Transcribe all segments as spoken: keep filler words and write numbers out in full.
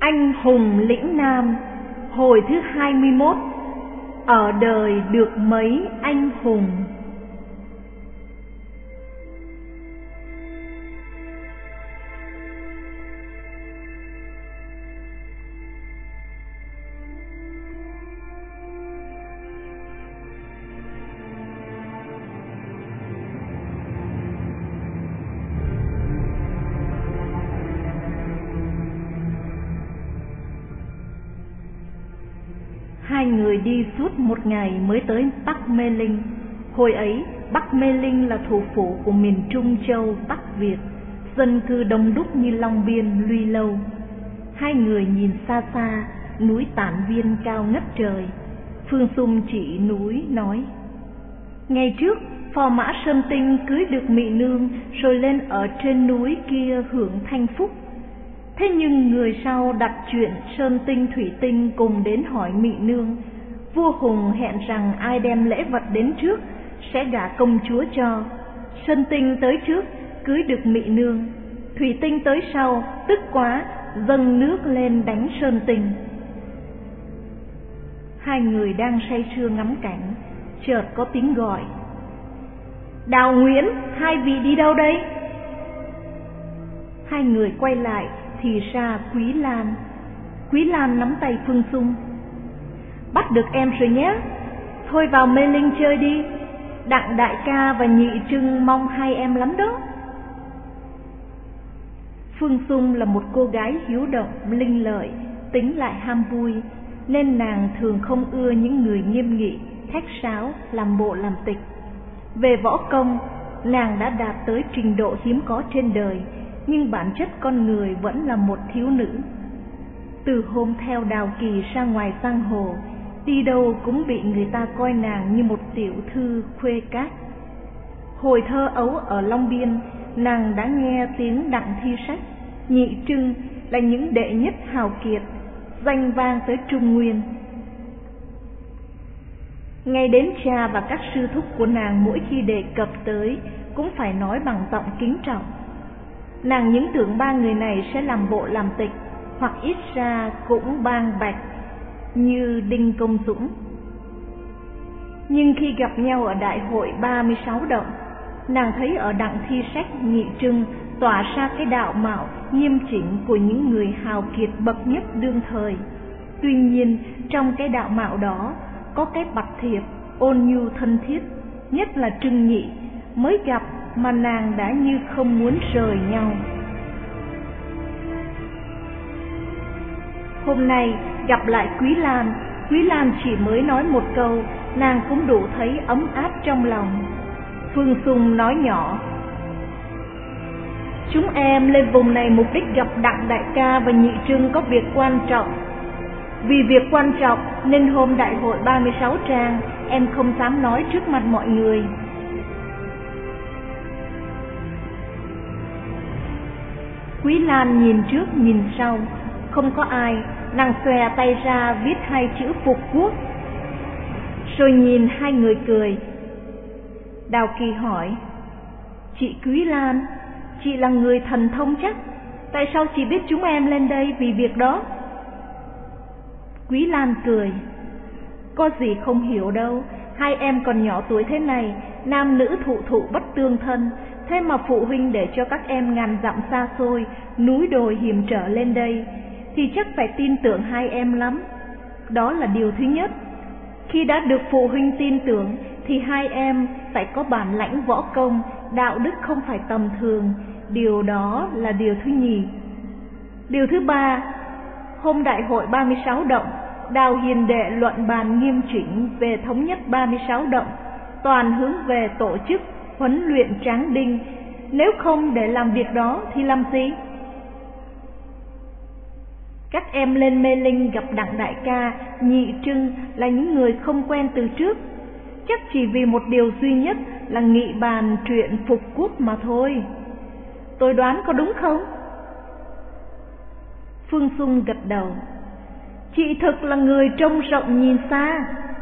Anh hùng lĩnh Nam, hồi thứ hai mươi mốt. Ở đời được mấy anh hùng. Hai người đi suốt một ngày mới tới Bắc Mê Linh. Hồi ấy, Bắc Mê Linh là thủ phủ của miền Trung Châu Bắc Việt, dân cư đông đúc như Long Biên, Luy Lâu. Hai người nhìn xa xa, núi Tản Viên cao ngất trời. Phương Xung chỉ núi nói: ngày trước, phò mã Sơn Tinh cưới được Mị Nương rồi lên ở trên núi kia hưởng thanh phúc. Thế nhưng người sau đặt chuyện Sơn Tinh Thủy Tinh cùng đến hỏi Mị Nương. Vua Hùng hẹn rằng ai đem lễ vật đến trước sẽ gả công chúa cho. Sơn Tinh tới trước cưới được Mị Nương, Thủy Tinh tới sau tức quá dâng nước lên đánh Sơn Tinh. Hai người đang say sưa ngắm cảnh, chợt có tiếng gọi: Đào Nguyễn, hai vị đi đâu đây? Hai người quay lại thì ra Quý Lan. Quý Lan nắm tay Phương Xung: bắt được em rồi nhé, thôi vào Mê Linh chơi đi, Đặng đại ca và Nhị Trưng mong hai em lắm đó. Phương Xung là một cô gái hiếu động, linh lợi, tính lại ham vui, nên nàng thường không ưa những người nghiêm nghị, thét sáo, làm bộ làm tịch. Về võ công, nàng đã đạt tới trình độ hiếm có trên đời, nhưng bản chất con người vẫn là một thiếu nữ. Từ hôm theo Đào Kỳ ra ngoài giang hồ, đi đâu cũng bị người ta coi nàng như một tiểu thư khuê các. Hồi thơ ấu ở Long Biên, nàng đã nghe tiếng Đặng Thi Sách, Nhị Trưng là những đệ nhất hào kiệt, danh vang tới Trung Nguyên. Ngay đến cha và các sư thúc của nàng mỗi khi đề cập tới cũng phải nói bằng giọng kính trọng. Nàng những tưởng ba người này sẽ làm bộ làm tịch, hoặc ít ra cũng bang bạch như Đinh Công Dũng. Nhưng khi gặp nhau ở đại hội ba mươi sáu động, nàng thấy ở Đặng Thi Sách, Nhị Trưng tỏa ra cái đạo mạo nghiêm chỉnh của những người hào kiệt bậc nhất đương thời. Tuy nhiên trong cái đạo mạo đó có cái bạch thiệp ôn nhu thân thiết, nhất là Trưng Nhị, mới gặp mà nàng đã như không muốn rời nhau. Hôm nay gặp lại Quý Lan, Quý Lan chỉ mới nói một câu, nàng cũng đủ thấy ấm áp trong lòng. Phương Xung nói nhỏ: chúng em lên vùng này mục đích gặp Đặng đại ca và Nhị Trưng có việc quan trọng. Vì việc quan trọng nên hôm đại hội ba mươi sáu trang em không dám nói trước mặt mọi người. Quý Lan nhìn trước nhìn sau, không có ai, nàng xòe tay ra viết hai chữ Phục Quốc, rồi nhìn hai người cười. Đào Kỳ hỏi: chị Quý Lan, chị là người thần thông chắc, tại sao chị biết chúng em lên đây vì việc đó? Quý Lan cười: có gì không hiểu đâu, hai em còn nhỏ tuổi thế này, nam nữ thụ thụ bất tương thân, thế mà phụ huynh để cho các em ngàn dặm xa xôi, núi đồi hiểm trở lên đây, thì chắc phải tin tưởng hai em lắm. Đó là điều thứ nhất. Khi đã được phụ huynh tin tưởng thì hai em phải có bản lãnh võ công, đạo đức không phải tầm thường. Điều đó là điều thứ nhì. Điều thứ ba, hôm đại hội ba mươi sáu động, Đào hiền đệ luận bàn nghiêm chỉnh về thống nhất ba mươi sáu động, toàn hướng về tổ chức huấn luyện tráng đinh. Nếu không để làm việc đó thì làm gì? Các em lên Mê Linh gặp Đặng đại ca, Nhị Trưng là những người không quen từ trước, chắc chỉ vì một điều duy nhất là nghị bàn chuyện phục quốc mà thôi. Tôi đoán có đúng không? Phương Xung gật đầu: chị thực là người trông rộng nhìn xa.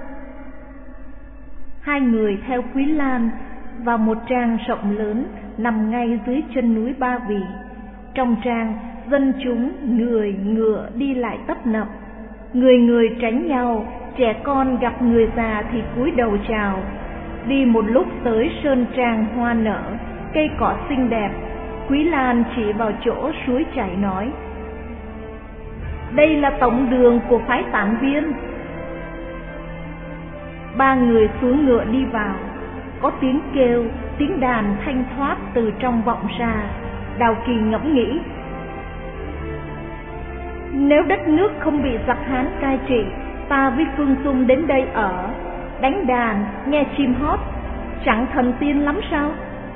Hai người theo Quý Lan vào một trang rộng lớn nằm ngay dưới chân núi Ba Vì. Trong trang, dân chúng người ngựa đi lại tấp nập, người người tránh nhau, trẻ con gặp người già thì cúi đầu chào. Đi một lúc tới sơn trang hoa nở, cây cỏ xinh đẹp, Quý Lan chỉ vào chỗ suối chảy nói: đây là tổng đường của phái Tản Viên. Ba người xuống ngựa đi vào, có tiếng kêu, tiếng đàn thanh thoát từ trong vọng ra. Đào Kỳ ngẫm nghĩ, nếu đất nước không bị giặc Hán cai trị, ta với Phương Dung đến đây ở, đánh đàn, nghe chim hót, chẳng thần tiên lắm sao?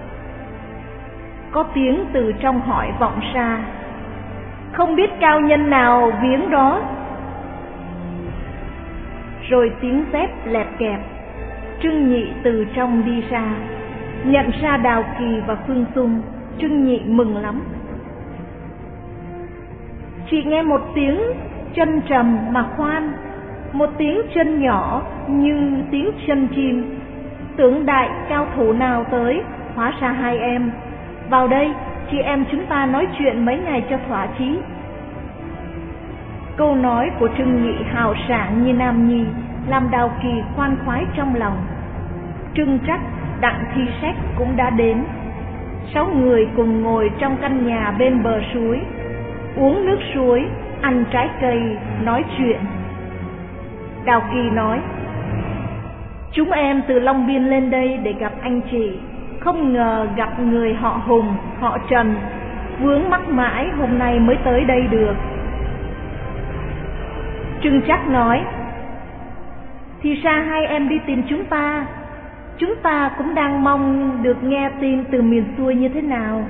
Có tiếng từ trong hỏi vọng ra: không biết cao nhân nào viếng đó. Rồi tiếng dép lẹp kẹp. Trưng Nhị từ trong đi ra, nhận ra Đào Kỳ và Phương Dung. Trưng Nhị mừng lắm. Chỉ nghe một tiếng chân trầm mà khoan, một tiếng chân nhỏ như tiếng chân chim. Tưởng đại cao thủ nào tới, hóa ra hai em. Vào đây, chị em chúng ta nói chuyện mấy ngày cho thỏa chí. Câu nói của Trưng Nhị hào sảng như nam nhi, làm Đào Kỳ khoan khoái trong lòng. Trưng Trắc, Đặng Thi Sách cũng đã đến. Sáu người cùng ngồi trong căn nhà bên bờ suối, uống nước suối, ăn trái cây, nói chuyện. Đào Kỳ nói: chúng em từ Long Biên lên đây để gặp anh chị, không ngờ gặp người họ Hùng, họ Trần, vướng mắc mãi hôm nay mới tới đây được. Trưng Trắc nói: thì ra hai em đi tìm chúng ta, chúng ta cũng đang mong được nghe tin từ miền xuôi như thế nào.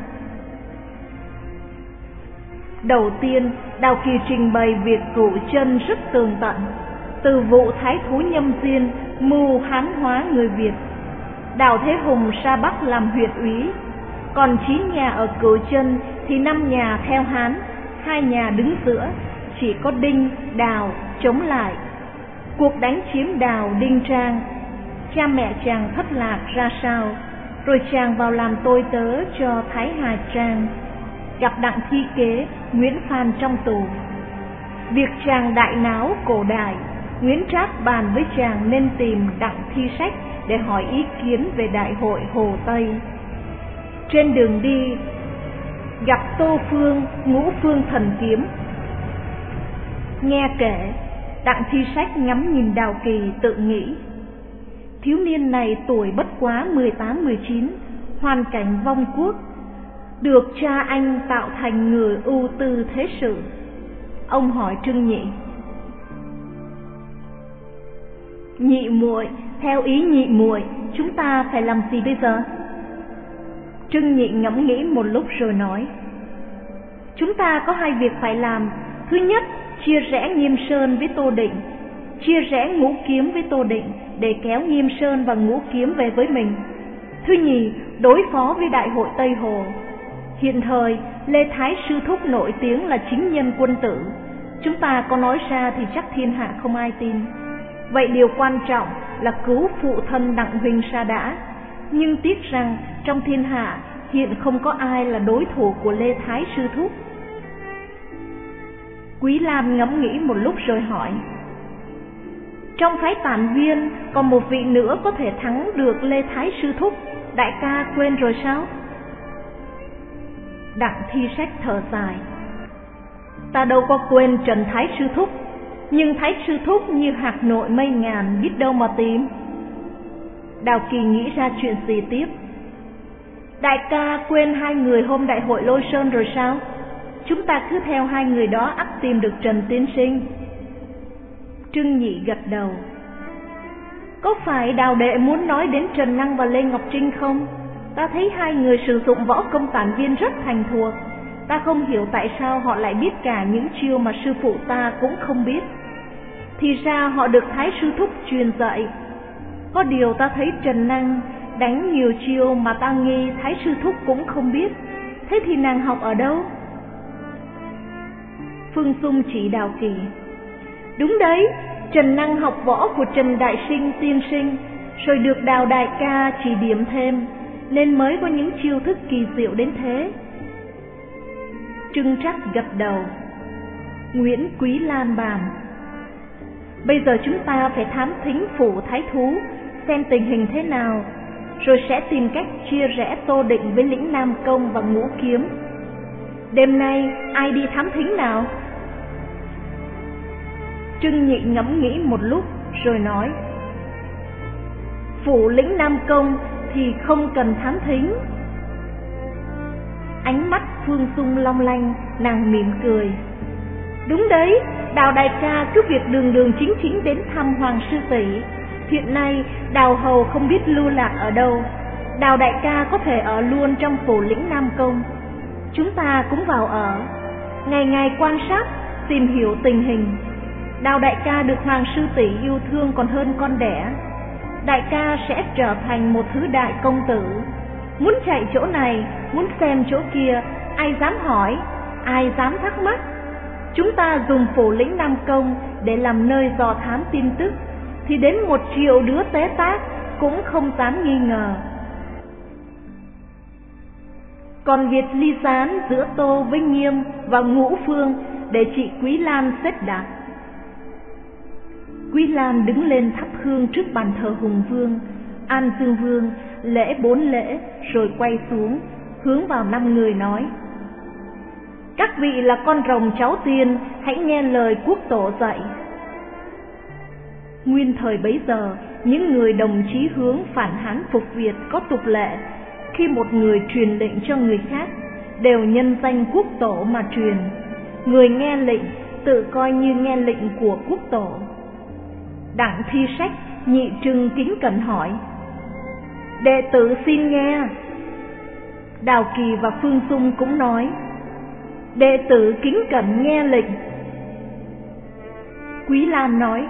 Đầu tiên, Đào Kỳ trình bày việc Cửu Chân rất tường tận, từ vụ thái thú Nhâm Diên mưu hán hóa người Việt, Đào Thế Hùng ra Bắc làm huyện úy, còn chín nhà ở Cửu Chân thì năm nhà theo Hán, hai nhà đứng giữa, chỉ có Đinh, Đào chống lại. Cuộc đánh chiếm Đào, Đinh Trang, cha mẹ chàng thất lạc ra sao, rồi chàng vào làm tôi tớ cho Thái Hà Trang, gặp Đặng Thi Kế, Nguyễn Phan trong tù. Việc chàng đại náo cổ đại, Nguyễn Trác bàn với chàng nên tìm Đặng Thi Sách để hỏi ý kiến về đại hội Hồ Tây. Trên đường đi, gặp Tô Phương, Ngũ Phương Thần Kiếm. Nghe kể, Đặng Thi Sách ngắm nhìn Đào Kỳ tự nghĩ: thiếu niên này tuổi bất quá mười tám mười chín, hoàn cảnh vong quốc, được cha anh tạo thành người ưu tư thế sự. Ông hỏi Trưng Nhị: nhị muội, theo ý nhị muội, chúng ta phải làm gì bây giờ? Trưng Nhị ngẫm nghĩ một lúc rồi nói: chúng ta có hai việc phải làm. Thứ nhất, chia rẽ Nghiêm Sơn với Tô Định, chia rẽ Ngũ Kiếm với Tô Định để kéo Nghiêm Sơn và Ngũ Kiếm về với mình. Thứ nhì, đối phó với đại hội Tây Hồ. Hiện thời, Lê Thái sư thúc nổi tiếng là chính nhân quân tử, chúng ta có nói ra thì chắc thiên hạ không ai tin. Vậy điều quan trọng là cứu phụ thân Đặng huynh ra đã. Nhưng tiếc rằng trong thiên hạ hiện không có ai là đối thủ của Lê Thái sư thúc. Quý Lam ngẫm nghĩ một lúc rồi hỏi: trong phái Tản Viên còn một vị nữa có thể thắng được Lê Thái sư thúc, đại ca quên rồi sao? Đặng Thi Sách thở dài: ta đâu có quên Trần Thái sư thúc, nhưng Thái sư thúc như hạt nội mây ngàn, biết đâu mà tìm. Đào Kỳ nghĩ ra chuyện gì tiếp: đại ca quên hai người hôm đại hội Lôi Sơn rồi sao? Chúng ta cứ theo hai người đó ắt tìm được Trần tiên sinh. Trưng Nhị gật đầu: có phải Đào đệ muốn nói đến Trần Năng và Lê Ngọc Trinh không? Ta thấy hai người sử dụng võ công Tản Viên rất thành thuộc. Ta không hiểu tại sao họ lại biết cả những chiêu mà sư phụ ta cũng không biết. Thì ra họ được Thái sư thúc truyền dạy. Có điều ta thấy Trần Năng đánh nhiều chiêu mà ta nghi Thái sư thúc cũng không biết. Thế thì nàng học ở đâu? Phương Dung chỉ Đào Kỳ: đúng đấy, Trần Năng học võ của Trần Đại Sinh tiên sinh, rồi được Đào đại ca chỉ điểm thêm, nên mới có những chiêu thức kỳ diệu đến thế. Trưng Trắc gật đầu. Nguyễn Quý Lan bàn: bây giờ chúng ta phải thám thính phủ thái thú, xem tình hình thế nào, rồi sẽ tìm cách chia rẽ Tô Định với lĩnh Nam Công và Ngũ Kiếm. Đêm nay ai đi thám thính nào? Trưng Nhị ngẫm nghĩ một lúc rồi nói: phủ lĩnh Nam Công thì không cần thám thính. Ánh mắt Phương Dung long lanh, nàng mỉm cười: đúng đấy, Đào đại ca cứ việc đường đường chính chính đến thăm Hoàng sư tỷ. Hiện nay Đào hầu không biết lưu lạc ở đâu, Đào đại ca có thể ở luôn trong phủ lĩnh Nam Công. Chúng ta cũng vào ở, ngày ngày quan sát, tìm hiểu tình hình. Đào đại ca được Hoàng sư tỷ yêu thương còn hơn con đẻ. Đại ca sẽ trở thành một thứ đại công tử, muốn chạy chỗ này, muốn xem chỗ kia, ai dám hỏi, ai dám thắc mắc. Chúng ta dùng phủ lĩnh Nam Công để làm nơi dò thám tin tức, thì đến một triệu đứa tế tác cũng không dám nghi ngờ. Còn việc ly gián giữa Tô với Nghiêm và Ngũ Phương để chị Quý Lan xếp đặt. Quý Lan đứng lên thắp hương trước bàn thờ Hùng Vương, An Dương Vương, lễ bốn lễ, rồi quay xuống, hướng vào năm người nói: các vị là con rồng cháu tiên, hãy nghe lời quốc tổ dạy. Nguyên thời bấy giờ, những người đồng chí hướng phản Hán phục Việt có tục lệ, khi một người truyền lệnh cho người khác, đều nhân danh quốc tổ mà truyền. Người nghe lệnh tự coi như nghe lệnh của quốc tổ. Đặng Thi Sách, Nhị Trưng kính cẩn hỏi: đệ tử xin nghe. Đào Kỳ và Phương Dung cũng nói: đệ tử kính cẩn nghe lệnh. Quý Lan nói: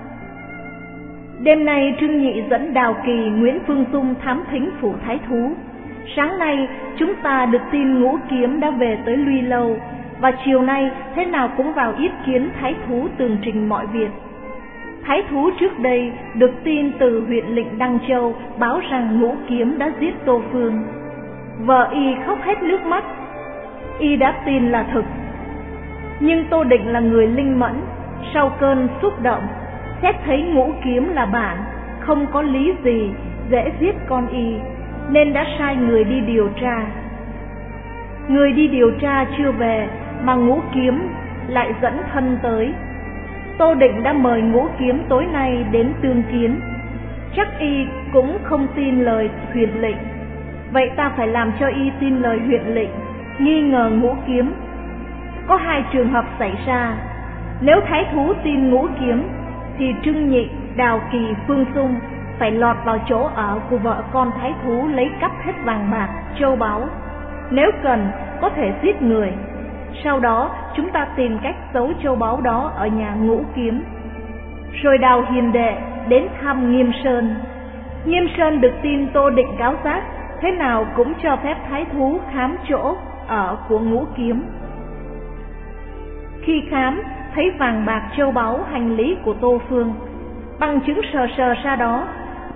đêm nay Trưng Nhị dẫn Đào Kỳ, Nguyễn Phương Dung thám thính phủ thái thú. Sáng nay chúng ta được tin Ngũ Kiếm đã về tới Luy Lâu, và chiều nay thế nào cũng vào yết kiến thái thú tường trình mọi việc. Thái thú trước đây được tin từ huyện lệnh Đăng Châu báo rằng Ngũ Kiếm đã giết Tô Phương. Vợ y khóc hết nước mắt, y đã tin là thực. Nhưng Tô Định là người linh mẫn, sau cơn xúc động, xét thấy Ngũ Kiếm là bạn, không có lý gì dễ giết con y, nên đã sai người đi điều tra. Người đi điều tra chưa về mà Ngũ Kiếm lại dẫn thân tới. Tô Định đã mời Ngũ Kiếm tối nay đến tương kiến, chắc y cũng không tin lời huyện lệnh. Vậy ta phải làm cho y tin lời huyện lệnh, nghi ngờ Ngũ Kiếm. Có hai trường hợp xảy ra: nếu thái thú tin Ngũ Kiếm thì Trưng Nhị, Đào Kỳ, Phương Dung phải lọt vào chỗ ở của vợ con thái thú, lấy cắp hết vàng bạc, châu báu. Nếu cần có thể giết người. Sau đó chúng ta tìm cách giấu châu báu đó ở nhà Ngũ Kiếm. Rồi Đào hiền đệ đến thăm Nghiêm Sơn. Nghiêm Sơn được tin Tô Định cáo giác, thế nào cũng cho phép thái thú khám chỗ ở của Ngũ Kiếm. Khi khám thấy vàng bạc châu báu hành lý của Tô Phương, bằng chứng sờ sờ ra đó.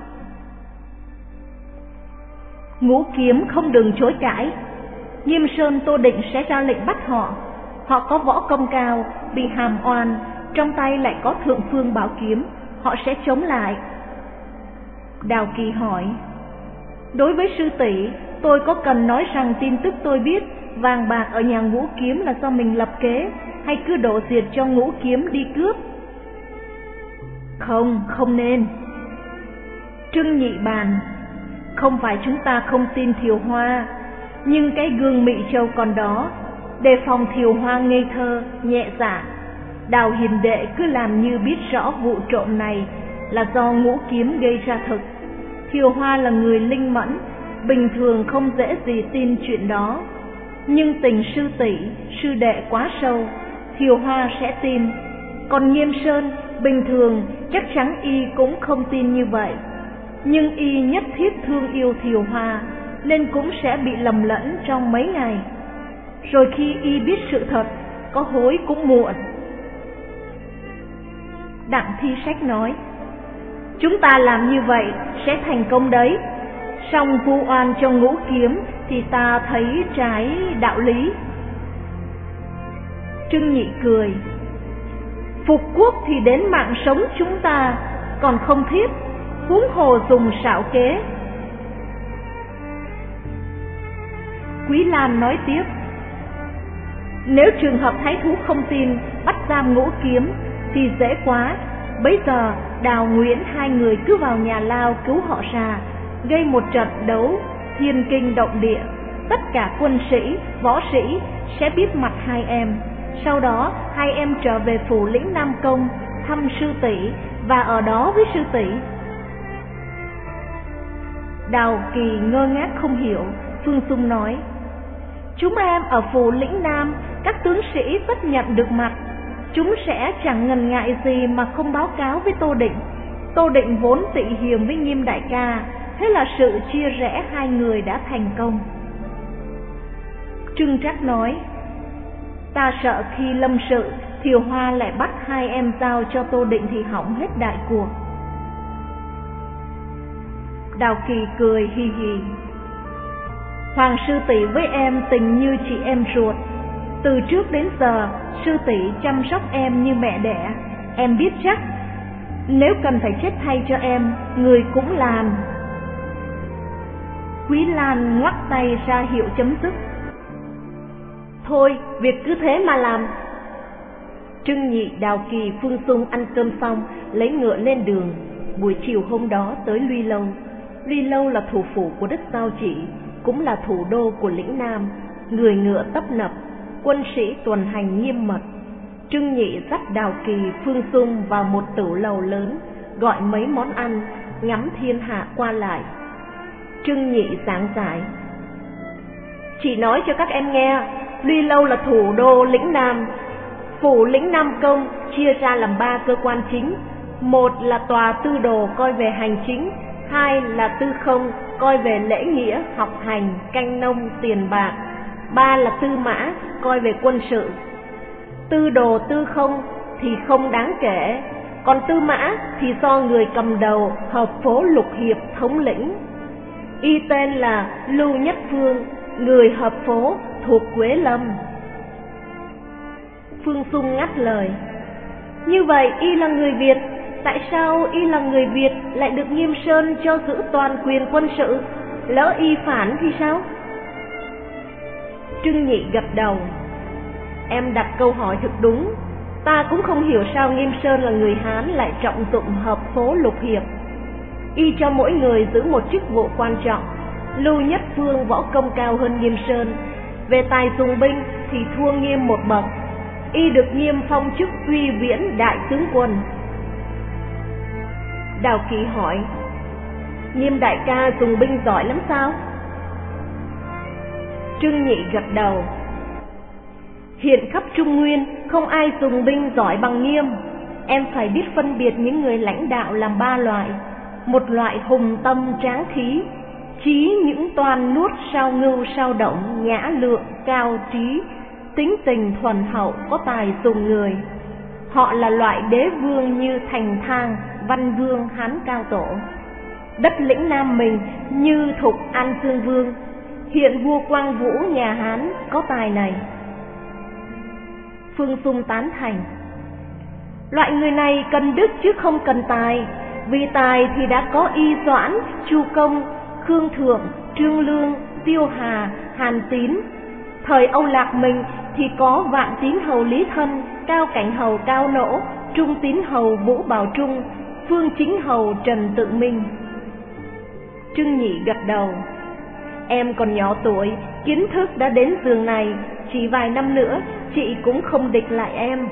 Ngũ Kiếm không đừng chối cãi. Nghiêm Sơn Tô Định sẽ ra lệnh bắt họ. Họ có võ công cao, bị hàm oan, trong tay lại có thượng phương bảo kiếm, họ sẽ chống lại. Đào Kỳ hỏi: đối với sư tỷ, tôi có cần nói rằng tin tức tôi biết vàng bạc ở nhà Ngũ Kiếm là do mình lập kế, hay cứ đổ diệt cho Ngũ Kiếm đi cướp? Không, không nên. Trưng Nhị bàn: không phải chúng ta không tin Thiều Hoa, nhưng cái gương Mị Châu còn đó, đề phòng Thiều Hoa ngây thơ, nhẹ dạ. Đào hiền đệ cứ làm như biết rõ vụ trộm này là do Ngũ Kiếm gây ra thực. Thiều Hoa là người linh mẫn, bình thường không dễ gì tin chuyện đó. Nhưng tình sư tỷ, sư đệ quá sâu, Thiều Hoa sẽ tin. Còn Nghiêm Sơn, bình thường chắc chắn y cũng không tin như vậy. Nhưng y nhất thiết thương yêu Thiều Hoa, nên cũng sẽ bị lầm lẫn trong mấy ngày. Rồi khi y biết sự thật, có hối cũng muộn. Đặng Thi Sách nói: chúng ta làm như vậy sẽ thành công đấy. Song vu oan cho Ngũ Kiếm thì ta thấy trái đạo lý. Trương Nhị cười. Phục quốc thì đến mạng sống chúng ta còn không thiết, huống hồ dùng xảo kế. Quý Lan nói tiếp. Nếu trường hợp thái thú không tin bắt giam Ngũ Kiếm thì dễ quá. Bấy giờ Đào Nguyễn hai người cứ vào nhà lao cứu họ ra, gây một trận đấu thiên kinh động địa. Tất cả quân sĩ, võ sĩ sẽ biết mặt hai em. Sau đó hai em trở về phủ lĩnh Nam Công thăm sư tỷ và ở đó với sư tỷ. Đào Kỳ ngơ ngác không hiểu. Phương Dung nói. Chúng em ở phủ lĩnh Nam, các tướng sĩ tất nhận được mặt. Chúng sẽ chẳng ngần ngại gì mà không báo cáo với Tô Định. Tô Định vốn tị hiềm với Nghiêm đại ca, thế là sự chia rẽ hai người đã thành công. Trưng Trác nói. Ta sợ khi lâm sự, Thiều Hoa lại bắt hai em giao cho Tô Định thì hỏng hết đại cuộc. Đào Kỳ cười hi hi. Hoàng sư tỷ với em tình như chị em ruột. Từ trước đến giờ sư tỷ chăm sóc em như mẹ đẻ, em biết chắc. Nếu cần phải chết thay cho em, người cũng làm. Quý Lan ngoắc tay ra hiệu chấm dứt. Thôi, việc cứ thế mà làm. Trương Nhị, Đào Kỳ, Phương Dung ăn cơm xong, lấy ngựa lên đường. Buổi chiều hôm đó tới Luy Lâu. Luy Lâu là thủ phủ của đất Giao Chỉ, cũng là thủ đô của lĩnh Nam. Người ngựa tấp nập, quân sĩ tuần hành nghiêm mật. Trương Nhị dắt Đào Kỳ, Phương Dung vào một tửu lầu lớn, gọi mấy món ăn, ngắm thiên hạ qua lại. Trương Nhị giảng giải. Chị nói cho các em nghe, Luy Lâu là thủ đô lĩnh Nam. Phủ lĩnh Nam Công chia ra làm ba cơ quan chính. Một là tòa tư đồ coi về hành chính, hai là tư không coi về lễ nghĩa, học hành, canh nông, tiền bạc, ba là tư mã coi về quân sự. Tư đồ tư không thì không đáng kể, còn tư mã thì do người cầm đầu hợp phố Lục Hiệp thống lĩnh. Y tên là Lưu Nhất Phương, người hợp phố thuộc Quế Lâm. Phương Dung ngắt lời. Như vậy y là người Việt, tại sao y là người Việt lại được Nghiêm Sơn cho giữ toàn quyền quân sự? Lỡ y phản thì sao? Trương Nhị gật đầu. Em đặt câu hỏi thật đúng. Ta cũng không hiểu sao Nghiêm Sơn là người Hán lại trọng dụng hợp phố Lục Hiệp. Y cho mỗi người giữ một chức vụ quan trọng. Lưu Nhất Phương võ công cao hơn Nghiêm Sơn, về tài dùng binh thì thua Nghiêm một bậc. Y được Nghiêm phong chức Uy Viễn đại tướng quân. Đào Kỳ hỏi. Nghiêm đại ca dùng binh giỏi lắm sao? Trương Nhị gật đầu. Hiện khắp Trung Nguyên không ai dùng binh giỏi bằng Nghiêm. Em phải biết phân biệt những người lãnh đạo làm ba loại. Một loại hùng tâm tráng khí, trí những toan nuốt sao ngưu sao động, nhã lượng cao trí, tính tình thuần hậu, có tài dùng người. Họ là loại đế vương như Thành Thang, Văn Vương, Hán Cao Tổ. Đất lĩnh Nam mình như Thục, An Dương Vương. Hiện vua Quang Vũ nhà Hán có tài này. Phương Dung tán thành. Loại người này cần đức chứ không cần tài. Vì tài thì đã có Y Doãn, Chu Công, Khương Thượng, Trương Lương, Tiêu Hà, Hàn Tín. Thời Âu Lạc mình thì có Vạn Tín Hầu Lý Thân, Cao Cảnh Hầu Cao Nỗ, Trung Tín Hầu Vũ Bảo Trung, Phương Chính Hầu Trần Tự Minh. Trương Nhị gật đầu. Em còn nhỏ tuổi, kiến thức đã đến giường này, chỉ vài năm nữa chị cũng không địch lại em.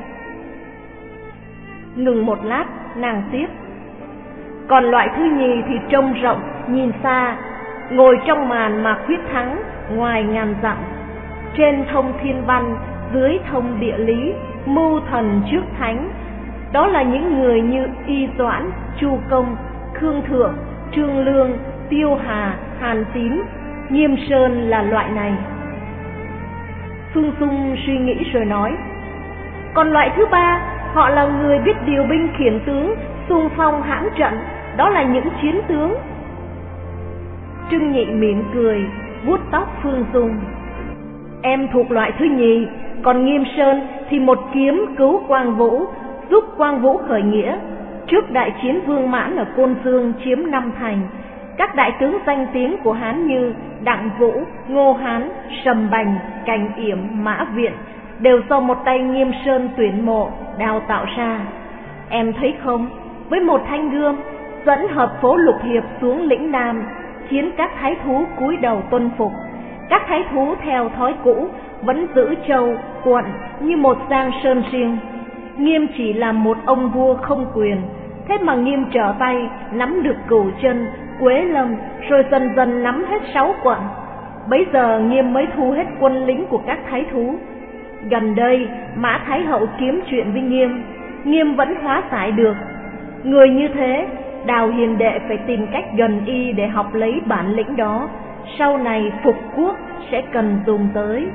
Ngừng một lát, nàng tiếp. Còn loại thứ nhì thì trông rộng, nhìn xa, ngồi trong màn mà quyết thắng, ngoài ngàn dặm. Trên thông thiên văn, dưới thông địa lý, mưu thần trước thánh. Đó là những người như Y Doãn, Chu Công, Khương Thượng, Trương Lương, Tiêu Hà, Hàn Tín. Nghiêm Sơn là loại này. Phương Dung suy nghĩ rồi nói. Còn loại thứ ba, họ là người biết điều binh khiển tướng, xung phong hãm trận. Đó là những chiến tướng. Trương Nhị mỉm cười, vuốt tóc Phương Dung. Em thuộc loại thứ nhì, còn Nghiêm Sơn thì một kiếm cứu Quang Vũ, giúp Quang Vũ khởi nghĩa. Trước đại chiến Vương Mãn ở Côn Dương chiếm năm thành, các đại tướng danh tiếng của Hán như Đặng Vũ, Ngô Hán, Sầm Bành, Cảnh Yểm, Mã Viện đều do một tay Nghiêm Sơn tuyển mộ, đào tạo ra. Em thấy không, với một thanh gươm dẫn hợp phố lục hiệp xuống lĩnh Nam, khiến các thái thú cúi đầu tuân phục. Các thái thú theo thói cũ vẫn giữ châu, quận như một giang sơn riêng. Nghiêm chỉ là một ông vua không quyền, thế mà Nghiêm trở tay nắm được Cửu Chân, Quế Lâm, rồi dần dần nắm hết sáu quận. Bấy giờ Nghiêm mới thu hết quân lính của các thái thú. Gần đây Mã Thái Hậu kiếm chuyện với Nghiêm, Nghiêm vẫn hóa giải được. Người như thế, Đào Hiền đệ phải tìm cách gần y để học lấy bản lĩnh đó, sau này phục quốc sẽ cần dùng tới.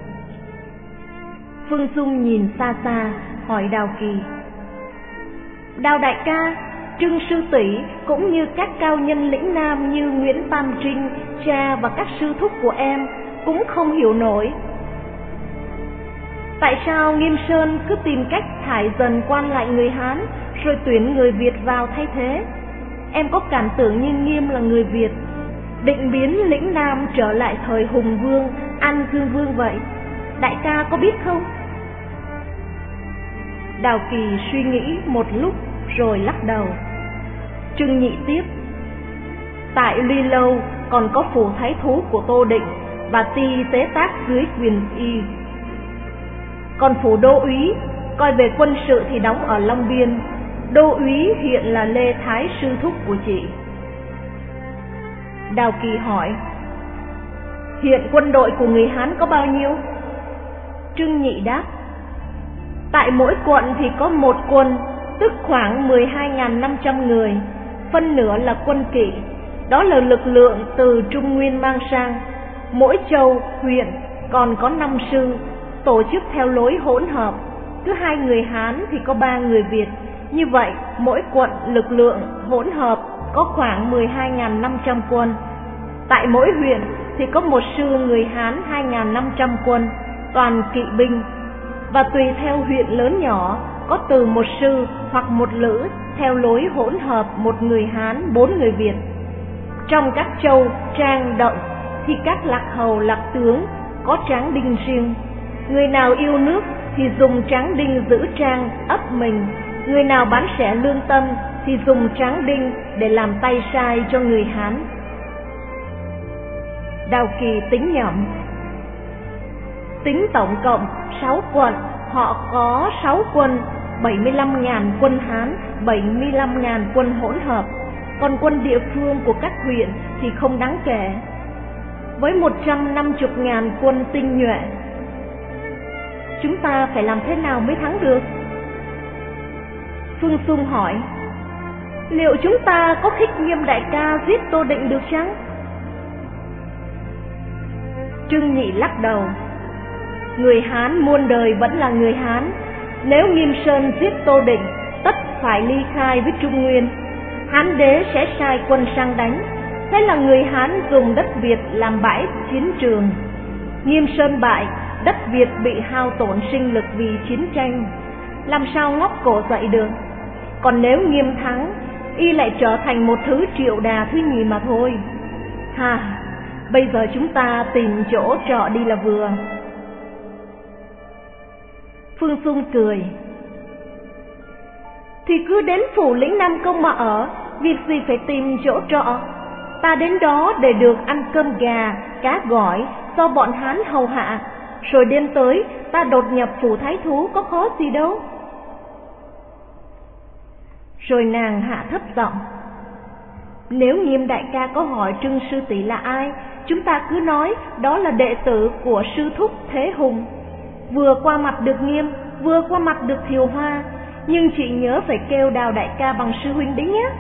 Phương Dung nhìn xa xa hỏi Đào Kỳ: Đào đại ca, Trưng sư tỷ cũng như các cao nhân lĩnh Nam như Nguyễn Tam Trinh, cha và các sư thúc của em cũng không hiểu nổi, tại sao Nghiêm Sơn cứ tìm cách thải dần quan lại người Hán rồi tuyển người Việt vào thay thế. Em có cảm tưởng như Nghiêm là người Việt, định biến lĩnh Nam trở lại thời Hùng Vương, An Dương Vương vậy. Đại ca có biết không? Đào Kỳ suy nghĩ một lúc rồi lắc đầu. Trưng Nhị tiếp: Tại Ly Lâu còn có phủ thái thú của Tô Định và ti tế tác dưới quyền y. Còn phủ đô úy coi về quân sự thì đóng ở Long Biên. Đô úy hiện là Lê Thái sư thúc của chị. Đào Kỳ hỏi: Hiện quân đội của người Hán có bao nhiêu? Trưng Nhị đáp: Tại mỗi quận thì có một quân, tức khoảng mười hai nghìn năm trăm người, phân nửa là quân kỵ. Đó là lực lượng từ Trung Nguyên mang sang. Mỗi châu, huyện còn có năm sư, tổ chức theo lối hỗn hợp, cứ hai người Hán thì có ba người Việt. Như vậy mỗi quận lực lượng hỗn hợp có khoảng mười hai nghìn năm trăm quân. Tại mỗi huyện thì có một sư người Hán hai nghìn năm trăm quân, toàn kỵ binh. Và tùy theo huyện lớn nhỏ, có từ một sư hoặc một lữ theo lối hỗn hợp, một người Hán, bốn người Việt. Trong các châu, trang, động thì các lạc hầu, lạc tướng có tráng đinh riêng. Người nào yêu nước thì dùng tráng đinh giữ trang, ấp mình. Người nào bán rẻ lương tâm thì dùng tráng đinh để làm tay sai cho người Hán. Đào Kỳ tính nhẩm: Tính tổng cộng sáu quận, họ có sáu quân, bảy mươi lăm nghìn quân Hán, bảy mươi lăm nghìn quân hỗn hợp. Còn quân địa phương của các huyện thì không đáng kể, với một trăm năm mươi nghìn quân tinh nhuệ. Chúng ta phải làm thế nào mới thắng được? Phương Dung hỏi: Liệu chúng ta có khích Nghiêm đại ca giết Tô Định được chăng? Trưng Nhị lắc đầu: Người Hán muôn đời vẫn là người Hán. Nếu Nghiêm Sơn giết Tô Định, tất phải ly khai với Trung Nguyên. Hán đế sẽ sai quân sang đánh, thế là người Hán dùng đất Việt làm bãi chiến trường. Nghiêm Sơn bại, đất Việt bị hao tổn sinh lực vì chiến tranh, làm sao ngóc cổ dậy được. Còn nếu Nghiêm thắng, y lại trở thành một thứ triệu đà thứ nhì mà thôi. Ha, bây giờ chúng ta tìm chỗ trọ đi là vừa. Phương Dung cười: Thì cứ đến phủ lĩnh Nam Công mà ở, việc gì phải tìm chỗ trọ. Ta đến đó để được ăn cơm gà, cá gỏi do bọn Hán hầu hạ, rồi đêm tới ta đột nhập phủ thái thú, có khó gì đâu. Rồi nàng hạ thấp giọng: Nếu Nghiêm đại ca có hỏi Trưng sư tỷ là ai, chúng ta cứ nói đó là đệ tử của sư thúc Thế Hùng, vừa qua mặt được Nghiêm, vừa qua mặt được Thiều Hoa. Nhưng chị nhớ phải kêu Đào đại ca bằng sư huynh đấy nhé.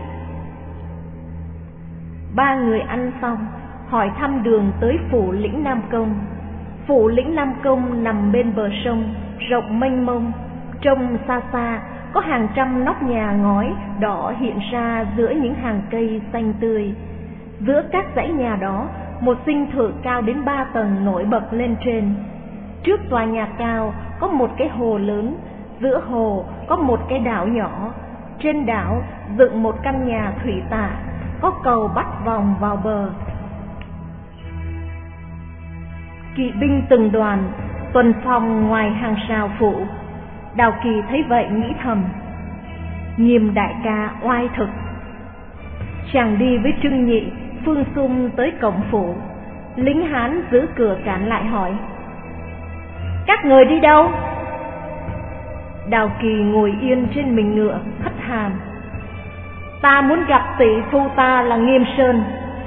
Ba người ăn xong, hỏi thăm đường tới phủ lĩnh Nam Công. Phủ lĩnh Nam Công nằm bên bờ sông, rộng mênh mông. Trông xa xa có hàng trăm nóc nhà ngói đỏ hiện ra giữa những hàng cây xanh tươi. Giữa các dãy nhà đó, một dinh thự cao đến ba tầng nổi bật lên trên. Trước tòa nhà cao có một cái hồ lớn, giữa hồ có một cái đảo nhỏ. Trên đảo dựng một căn nhà thủy tạ, có cầu bắt vòng vào bờ. Kỵ binh từng đoàn tuần phòng ngoài hàng rào phủ. Đào Kỳ thấy vậy nghĩ thầm, Nghiêm đại ca oai thực. Chàng đi với Trưng Nhị, Phương Xung tới cổng phủ. Lính Hán giữ cửa cản lại hỏi, các người đi đâu? Đào Kỳ ngồi yên trên mình ngựa, hất hàm, ta muốn gặp tỷ phu ta là Nghiêm Sơn.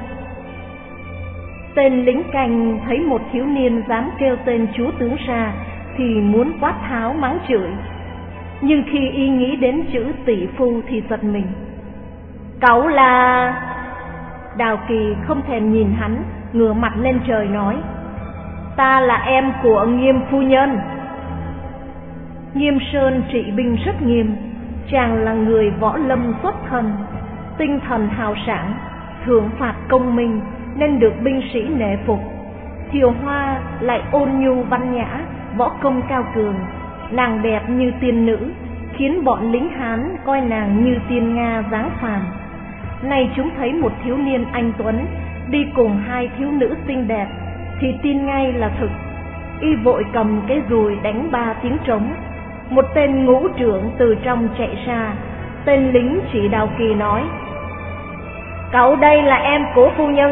Tên lính canh thấy một thiếu niên dám kêu tên chúa tướng ra thì muốn quát tháo mắng chửi, nhưng khi y nghĩ đến chữ tỷ phu thì giật mình. Cậu là... Đào Kỳ không thèm nhìn hắn, ngửa mặt lên trời nói, ta là em của Nghiêm phu nhân. Nghiêm Sơn trị binh rất nghiêm, chàng là người võ lâm xuất thân, tinh thần hào sảng, thưởng phạt công minh nên được binh sĩ nể phục. Thiều Hoa lại ôn nhu văn nhã, võ công cao cường, nàng đẹp như tiên nữ, khiến bọn lính Hán coi nàng như tiên Nga dáng phàm. Nay chúng thấy một thiếu niên anh tuấn đi cùng hai thiếu nữ xinh đẹp thì tin ngay là thực. Y vội cầm cái dùi đánh ba tiếng trống. Một tên ngũ trưởng từ trong chạy ra. Tên lính chỉ Đào Kỳ nói, cậu đây là em của phu nhân.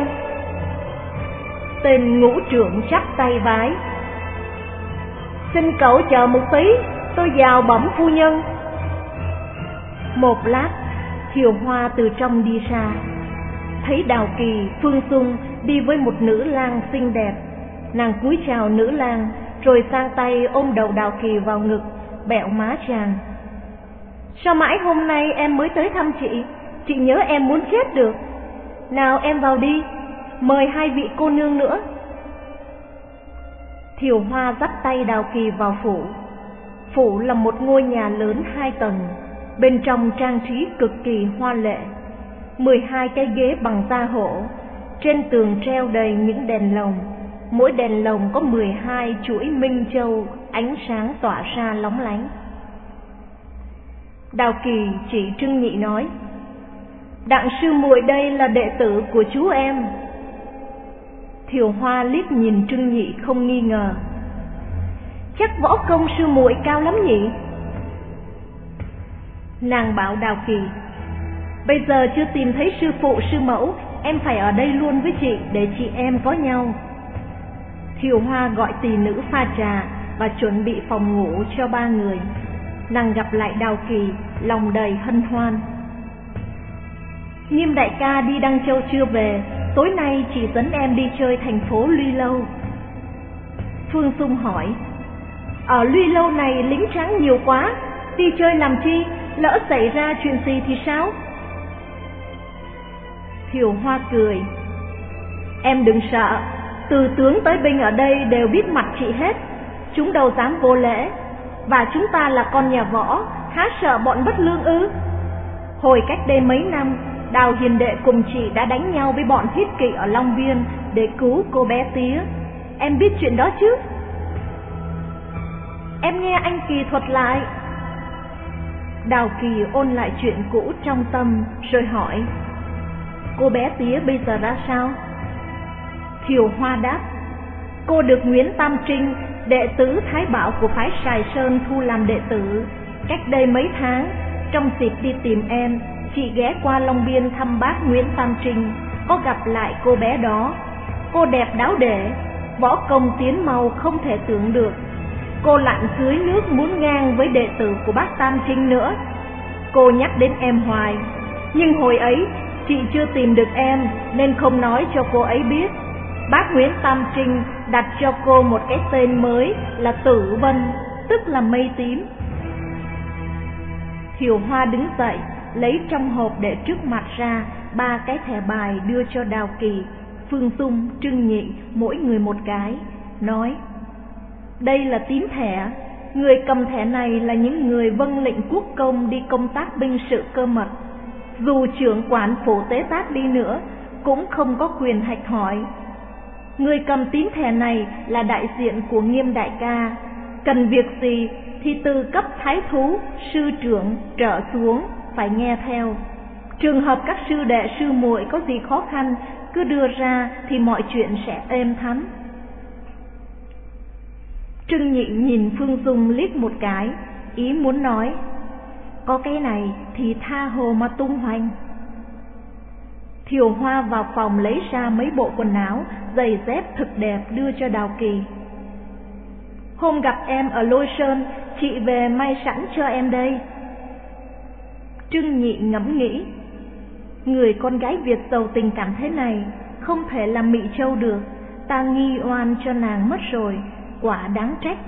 Tên ngũ trưởng chắp tay vái, xin cậu chờ một tí, tôi vào bẩm phu nhân. Một lát, Thiều Hoa từ trong đi ra, thấy Đào Kỳ, Phương Xung đi với một nữ lang xinh đẹp. Nàng cúi chào nữ lang, rồi sang tay ôm đầu Đào Kỳ vào ngực, bẹo má chàng. Sao mãi hôm nay em mới tới thăm chị? Chị nhớ em muốn chết được. Nào em vào đi, mời hai vị cô nương nữa. Thiều Hoa dắt tay Đào Kỳ vào phủ. Phủ là một ngôi nhà lớn hai tầng, bên trong trang trí cực kỳ hoa lệ. Mười hai cái ghế bằng da hổ, trên tường treo đầy những đèn lồng. Mỗi đèn lồng có mười hai chuỗi minh châu, ánh sáng tỏa ra lóng lánh. Đào Kỳ chỉ Trưng Nhị nói, đặng sư muội đây là đệ tử của chú em. Thiều Hoa liếc nhìn Trưng Nhị không nghi ngờ, chắc võ công sư muội cao lắm nhỉ? Nàng bảo Đào Kỳ, bây giờ chưa tìm thấy sư phụ sư mẫu, em phải ở đây luôn với chị để chị em có nhau. Thiều Hoa gọi tỳ nữ pha trà và chuẩn bị phòng ngủ cho ba người. Nàng gặp lại Đào Kỳ, lòng đầy hân hoan. Nghiêm đại ca đi Đăng Châu chưa về, tối nay chị dẫn em đi chơi thành phố Luy Lâu. Phương Xung hỏi, ở Luy Lâu này lính trắng nhiều quá, đi chơi làm chi, lỡ xảy ra chuyện gì thì sao? Thiều Hoa cười, em đừng sợ, từ tướng tới binh ở đây đều biết mặt chị hết, chúng đâu dám vô lễ, và chúng ta là con nhà võ, há sợ bọn bất lương ư? Hồi cách đây mấy năm, Đào hiền đệ cùng chị đã đánh nhau với bọn thiết kỵ ở Long Biên để cứu cô bé Tía, em biết chuyện đó chứ? Em nghe anh Kỳ thuật lại. Đào Kỳ ôn lại chuyện cũ trong tâm rồi hỏi, cô bé Tía bây giờ ra sao? Thiều Hoa đáp, cô được Nguyễn Tam Trinh, đệ tử Thái Bảo của phái Sài Sơn thu làm đệ tử. Cách đây mấy tháng, trong dịp đi tìm em, chị ghé qua Long Biên thăm bác Nguyễn Tam Trinh, có gặp lại cô bé đó. Cô đẹp đáo để, võ công tiến mau không thể tưởng được. Cô lặn dưới nước muốn ngang với đệ tử của bác Tam Trinh nữa. Cô nhắc đến em hoài, nhưng hồi ấy chị chưa tìm được em nên không nói cho cô ấy biết. Bác Nguyễn Tam Trinh đặt cho cô một cái tên mới là Tử Vân, tức là mây tím. Thiều Hoa đứng dậy, lấy trong hộp để trước mặt ra ba cái thẻ bài đưa cho Đào Kỳ, Phương Xung, Trưng Nhị mỗi người một cái, nói, đây là tím thẻ, người cầm thẻ này là những người vâng lệnh quốc công đi công tác binh sự cơ mật. Dù trưởng quản phủ tế tác đi nữa cũng không có quyền hạch hỏi. Người cầm tím thẻ này là đại diện của Nghiêm đại ca, cần việc gì thì từ cấp thái thú, sư trưởng trở xuống phải nghe theo. Trường hợp các sư đệ sư muội có gì khó khăn cứ đưa ra thì mọi chuyện sẽ êm thấm. Trưng Nhị nhìn Phương Dung liếc một cái, ý muốn nói có cái này thì tha hồ mà tung hoành. Thiều Hoa vào phòng lấy ra mấy bộ quần áo, giày dép thực đẹp đưa cho Đào Kỳ. Hôm gặp em ở Lôi Sơn, chị về may sẵn cho em đây. Trưng Nhị ngẫm nghĩ, người con gái Việt giàu tình cảm thế này không thể làm Mị Châu được, ta nghi oan cho nàng mất rồi, quả đáng trách.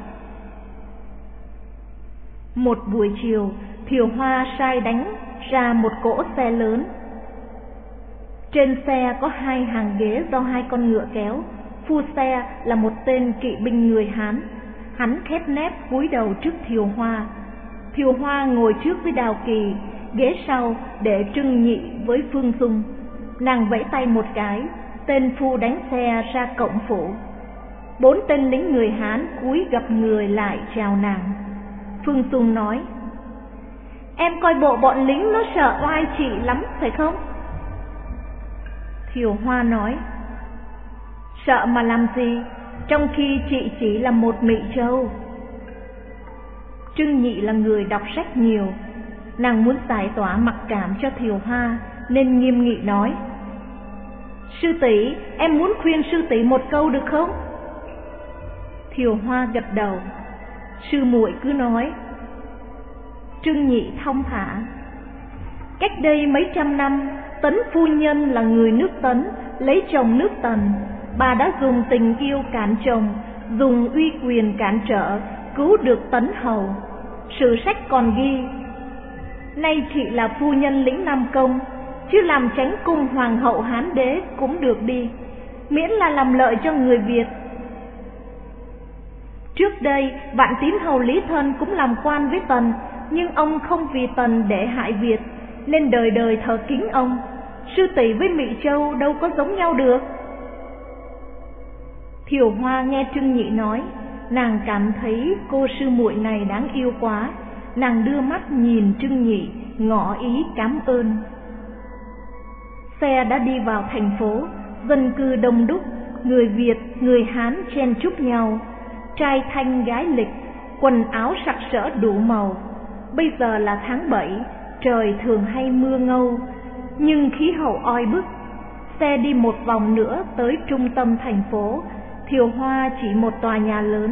Một buổi chiều, Thiều Hoa sai đánh ra một cỗ xe lớn. Trên xe có hai hàng ghế do hai con ngựa kéo, phu xe là một tên kỵ binh người Hán. Hắn khép nép cúi đầu trước Thiều Hoa. Thiều Hoa ngồi trước với Đào Kỳ, ghế sau để Trưng Nhị với Phương Dung. Nàng vẫy tay một cái, tên phu đánh xe ra cổng phủ. Bốn tên lính người Hán cúi gập người lại chào nàng. Phương Dung nói, em coi bộ bọn lính nó sợ oai chị lắm phải không? Thiều Hoa nói, sợ mà làm gì, trong khi chị chỉ là một Mị Châu. Trưng Nhị là người đọc sách nhiều, nàng muốn giải tỏa mặc cảm cho Thiều Hoa nên nghiêm nghị nói, sư tỷ, em muốn khuyên sư tỷ một câu được không? Thiều Hoa gật đầu, sư muội cứ nói. Trưng Nhị thong thả, cách đây mấy trăm năm, Tấn phu nhân là người nước Tấn, lấy chồng nước Tần. Bà đã dùng tình yêu cản chồng, dùng uy quyền cản trở, cứu được Tấn hầu. Sử sách còn ghi, nay chị là phu nhân lĩnh Nam Công, chứ làm chánh cung hoàng hậu Hán đế cũng được đi, miễn là làm lợi cho người Việt. Trước đây, Vạn Tín hầu Lý Thân cũng làm quan với Tần, nhưng ông không vì Tần để hại Việt, nên đời đời thờ kính ông. Sư tỷ với Mị Châu đâu có giống nhau được. Thiều Hoa nghe Trưng Nhị nói, nàng cảm thấy cô sư muội này đáng yêu quá. Nàng đưa mắt nhìn Trưng Nhị, ngỏ ý cảm ơn. Xe đã đi vào thành phố, dân cư đông đúc, người Việt, người Hán chen chúc nhau, trai thanh gái lịch, quần áo sặc sỡ đủ màu. Bây giờ là tháng bảy, trời thường hay mưa ngâu, nhưng khí hậu oi bức. Xe đi một vòng nữa tới trung tâm thành phố. Thiều Hoa chỉ một tòa nhà lớn.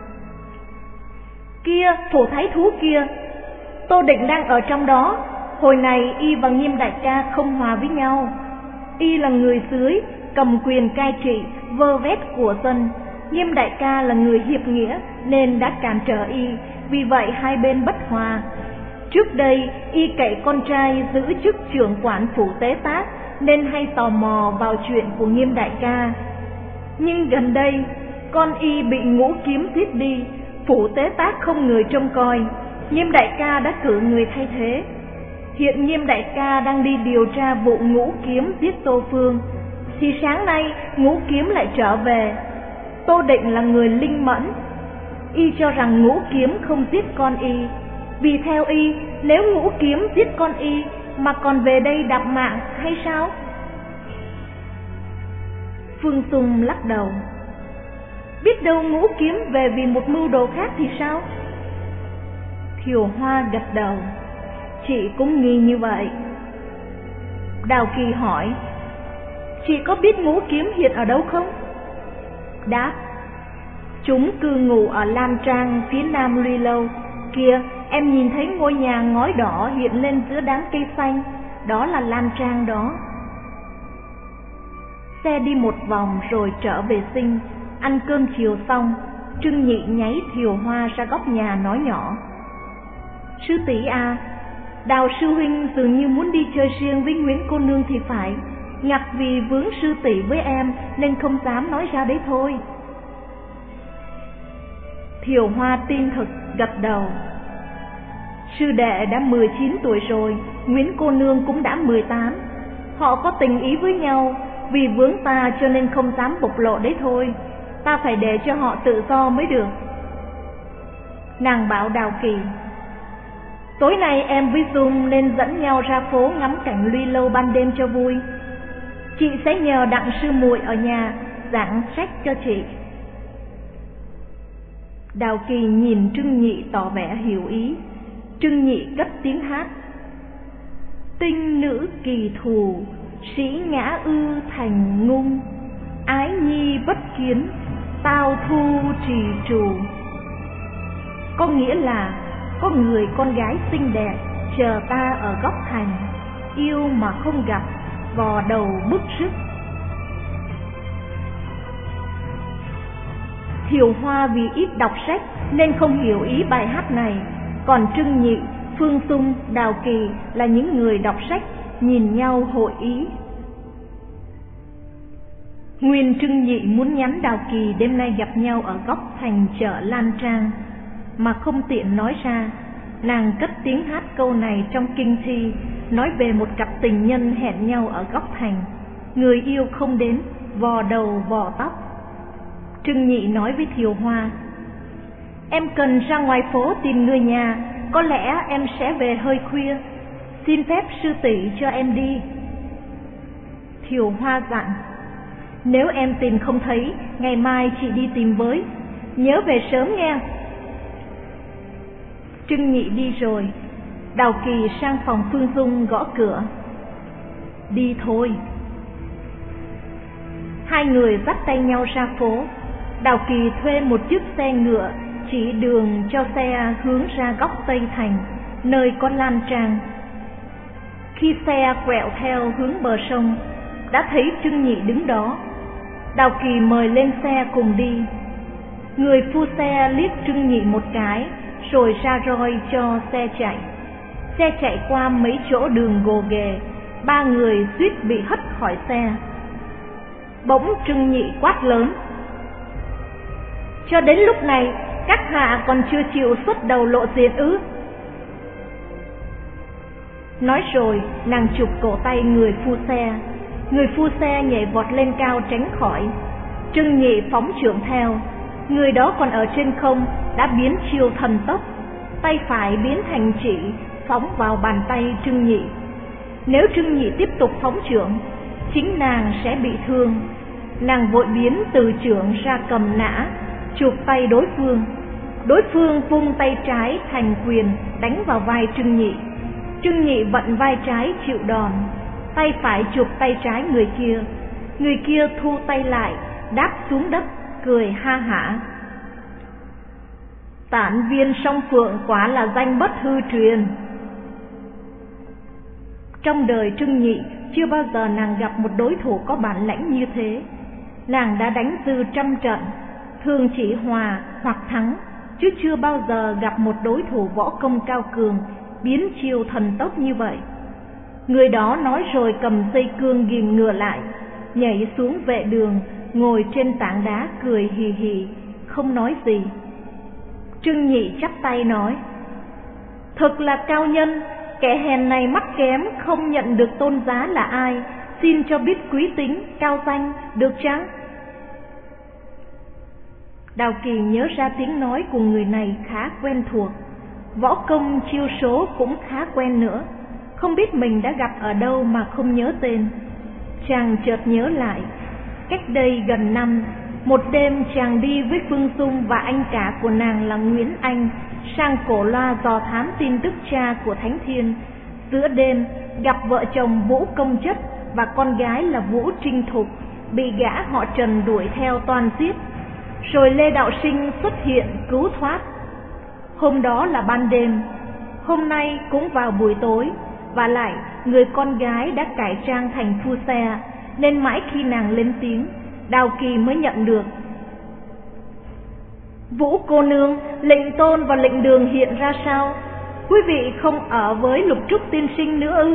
Kia, phủ thái thú kia, Tô Định đang ở trong đó. Hồi này y và Nghiêm đại ca không hòa với nhau. Y là người dưới, cầm quyền cai trị, vơ vét của dân. Nghiêm đại ca là người hiệp nghĩa nên đã cản trở y, vì vậy hai bên bất hòa. Trước đây y cậy con trai giữ chức trưởng quản phủ tế tác nên hay tò mò vào chuyện của Nghiêm đại ca. Nhưng gần đây con y bị Ngũ Kiếm giết đi, phủ tế tác không người trông coi, Nghiêm đại ca đã cử người thay thế. Hiện Nghiêm đại ca đang đi điều tra vụ Ngũ Kiếm giết Tô Phương, thì sáng nay Ngũ Kiếm lại trở về. Tô Định là người linh mẫn, y cho rằng Ngũ Kiếm không giết con y, vì theo y nếu Ngũ Kiếm giết con y mà còn về đây đạp mạng hay sao? Phương Dung lắc đầu, biết đâu Ngũ Kiếm về vì một mưu đồ khác thì sao? Thiều Hoa gật đầu, chị cũng nghi như vậy. Đào Kỳ hỏi, chị có biết Ngũ Kiếm hiện ở đâu không? Đáp, chúng cư ngụ ở Lam Trang phía nam Luy Lâu. Kìa, em nhìn thấy ngôi nhà ngói đỏ hiện lên giữa đám cây xanh, đó là Lam Trang đó. Xe đi một vòng rồi trở về Sinh. Ăn cơm chiều xong, Trưng Nhị nháy Thiều Hoa ra góc nhà nói nhỏ, sư tỷ à, Đào sư huynh dường như muốn đi chơi riêng với Nguyễn cô nương thì phải, ngặt vì vướng sư tỷ với em nên không dám nói ra đấy thôi. Thiều Hoa tin thực gật đầu, sư đệ đã mười chín tuổi rồi, Nguyễn cô nương cũng đã mười tám, họ có tình ý với nhau, vì vướng ta cho nên không dám bộc lộ đấy thôi, ta phải để cho họ tự do mới được. Nàng bảo Đào Kỳ: tối nay em với Dung nên dẫn nhau ra phố ngắm cảnh Luy Lâu ban đêm cho vui. Chị sẽ nhờ Đặng sư muội ở nhà giảng sách cho chị. Đào Kỳ nhìn Trưng Nhị tỏ vẻ hiểu ý. Trưng Nhị cất tiếng hát: tinh nữ kỳ thù, sĩ ngã ư thành ngung, ái nhi bất kiến, tao thu trì trù. Có nghĩa là có người con gái xinh đẹp chờ ta ở góc thành, yêu mà không gặp, vò đầu bức rứt. Thiều Hoa vì ít đọc sách nên không hiểu ý bài hát này, còn Trưng Nhị, Phương Sung, Đào Kỳ là những người đọc sách, nhìn nhau hội ý. Nguyên Trưng Nhị muốn nhắn Đào Kỳ đêm nay gặp nhau ở góc thành chợ Lan Trang, mà không tiện nói ra. Nàng cất tiếng hát câu này trong kinh thi, nói về một cặp tình nhân hẹn nhau ở góc thành, người yêu không đến, vò đầu vò tóc. Trưng Nhị nói với Thiều Hoa: em cần ra ngoài phố tìm người nhà, có lẽ em sẽ về hơi khuya, xin phép sư tỷ cho em đi. Thiều Hoa dặn: nếu em tìm không thấy, ngày mai chị đi tìm với, nhớ về sớm nghe. Trưng Nhị đi rồi. Đào Kỳ sang phòng Phương Dung gõ cửa. Đi thôi. Hai người dắt tay nhau ra phố. Đào Kỳ thuê một chiếc xe ngựa chỉ đường cho xe hướng ra góc Tây Thành, nơi có Lan Trang. Khi xe quẹo theo hướng bờ sông, đã thấy Trưng Nhị đứng đó. Đào Kỳ mời lên xe cùng đi. Người phu xe liếc Trưng Nhị một cái, rồi ra roi cho xe chạy. Xe chạy qua mấy chỗ đường gồ ghề, ba người suýt bị hất khỏi xe. Bỗng Trưng Nhị quát lớn: cho đến lúc này các hạ còn chưa chịu xuất đầu lộ diện ư? Nói rồi nàng chụp cổ tay người phu xe. Người phu xe nhảy vọt lên cao tránh khỏi. Trưng Nhị phóng chưởng theo. Người đó còn ở trên không đã biến chiêu thần tốc, tay phải biến thành chỉ phóng vào bàn tay Trưng Nhị. Nếu Trưng Nhị tiếp tục phóng chưởng, chính nàng sẽ bị thương. Nàng vội biến từ chưởng ra cầm nã, chụp tay đối phương. Đối phương vung tay trái thành quyền đánh vào vai Trưng Nhị. Trưng Nhị vận vai trái chịu đòn, tay phải chụp tay trái người kia. Người kia thu tay lại, đáp xuống đất, cười ha hả: Tản viên song phượng quả là danh bất hư truyền. Trong đời Trưng Nhị chưa bao giờ nàng gặp một đối thủ có bản lãnh như thế. Nàng đã đánh dư trăm trận, thường chỉ hòa hoặc thắng, chứ chưa bao giờ gặp một đối thủ võ công cao cường, biến chiêu thần tốc như vậy. Người đó nói rồi cầm dây cương ghìm ngựa lại, nhảy xuống vệ đường, ngồi trên tảng đá cười hì hì, không nói gì. Trưng Nhị chắp tay nói: thật là cao nhân, kẻ hèn này mắt kém, không nhận được tôn giá là ai, xin cho biết quý tính, cao danh, được chăng? Đào Kỳ nhớ ra tiếng nói của người này khá quen thuộc, võ công chiêu số cũng khá quen nữa, không biết mình đã gặp ở đâu mà không nhớ tên. Chàng chợt nhớ lại, cách đây gần năm, một đêm chàng đi với Phương Dung và anh cả của nàng là Nguyễn Anh sang Cổ Loa dò thám tin tức cha của Thánh Thiên. Giữa đêm gặp vợ chồng Vũ Công Chất và con gái là Vũ Trinh Thục bị gã họ Trần đuổi theo toan giết, rồi Lê Đạo Sinh xuất hiện cứu thoát. Hôm đó là ban đêm, hôm nay cũng vào buổi tối, và lại người con gái đã cải trang thành phu xe, nên mãi khi nàng lên tiếng, Đào Kỳ mới nhận được. Vũ cô nương, lệnh tôn và lệnh đường hiện ra sao? Quý vị không ở với Lục Trúc tiên sinh nữa ư?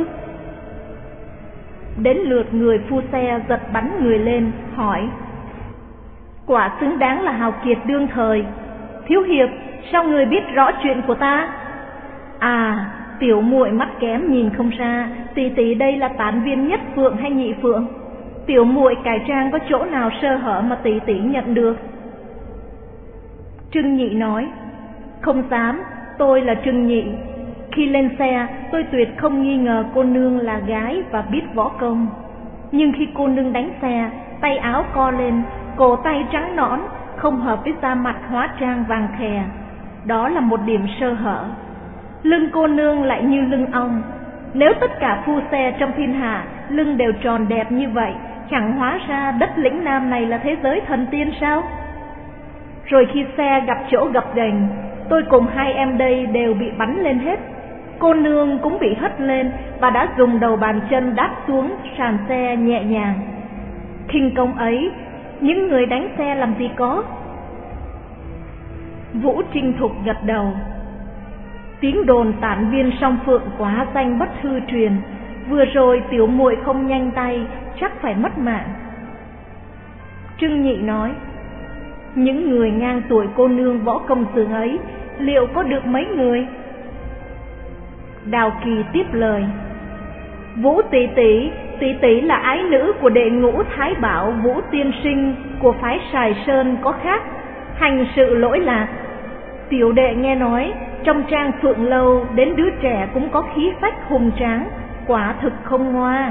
Đến lượt người phu xe giật bắn người lên, hỏi: quả xứng đáng là hào kiệt đương thời. Thiếu hiệp, sao người biết rõ chuyện của ta? À, tiểu muội mắt kém nhìn không ra, tỷ tỷ đây là tán viên nhất phượng hay nhị phượng? Tiểu muội cải trang có chỗ nào sơ hở mà tỷ tỷ nhận được? Trưng Nhị nói: Không dám, tôi là Trưng Nhị. Khi lên xe, tôi tuyệt không nghi ngờ cô nương là gái và biết võ công. Nhưng khi cô nương đánh xe, tay áo co lên, cổ tay trắng nõn, không hợp với da mặt hóa trang vàng khè. Đó là một điểm sơ hở. Lưng cô nương lại như lưng ong. Nếu tất cả phu xe trong thiên hạ lưng đều tròn đẹp như vậy, chẳng hóa ra đất lĩnh Nam này là thế giới thần tiên sao? Rồi khi xe gặp chỗ gập ghềnh, tôi cùng hai em đây đều bị bắn lên hết. Cô nương cũng bị hất lên và đã dùng đầu bàn chân đáp xuống sàn xe nhẹ nhàng. Khinh công ấy, những người đánh xe làm gì có? Vũ Trinh Thục gật đầu. Tiếng đồn tản viên song phượng quá danh bất hư truyền, vừa rồi tiểu muội không nhanh tay chắc phải mất mạng. Trưng Nhị nói, những người ngang tuổi cô nương võ công sường ấy liệu có được mấy người? Đào Kỳ tiếp lời, Vũ tỷ tỷ, tỷ tỷ là ái nữ của đệ ngũ Thái Bảo Vũ tiên sinh của phái Sài Sơn có khác, hành sự lỗi lạc. Tiểu đệ nghe nói trong trang Phượng Lâu đến đứa trẻ cũng có khí phách hùng tráng, quả thực không ngoa.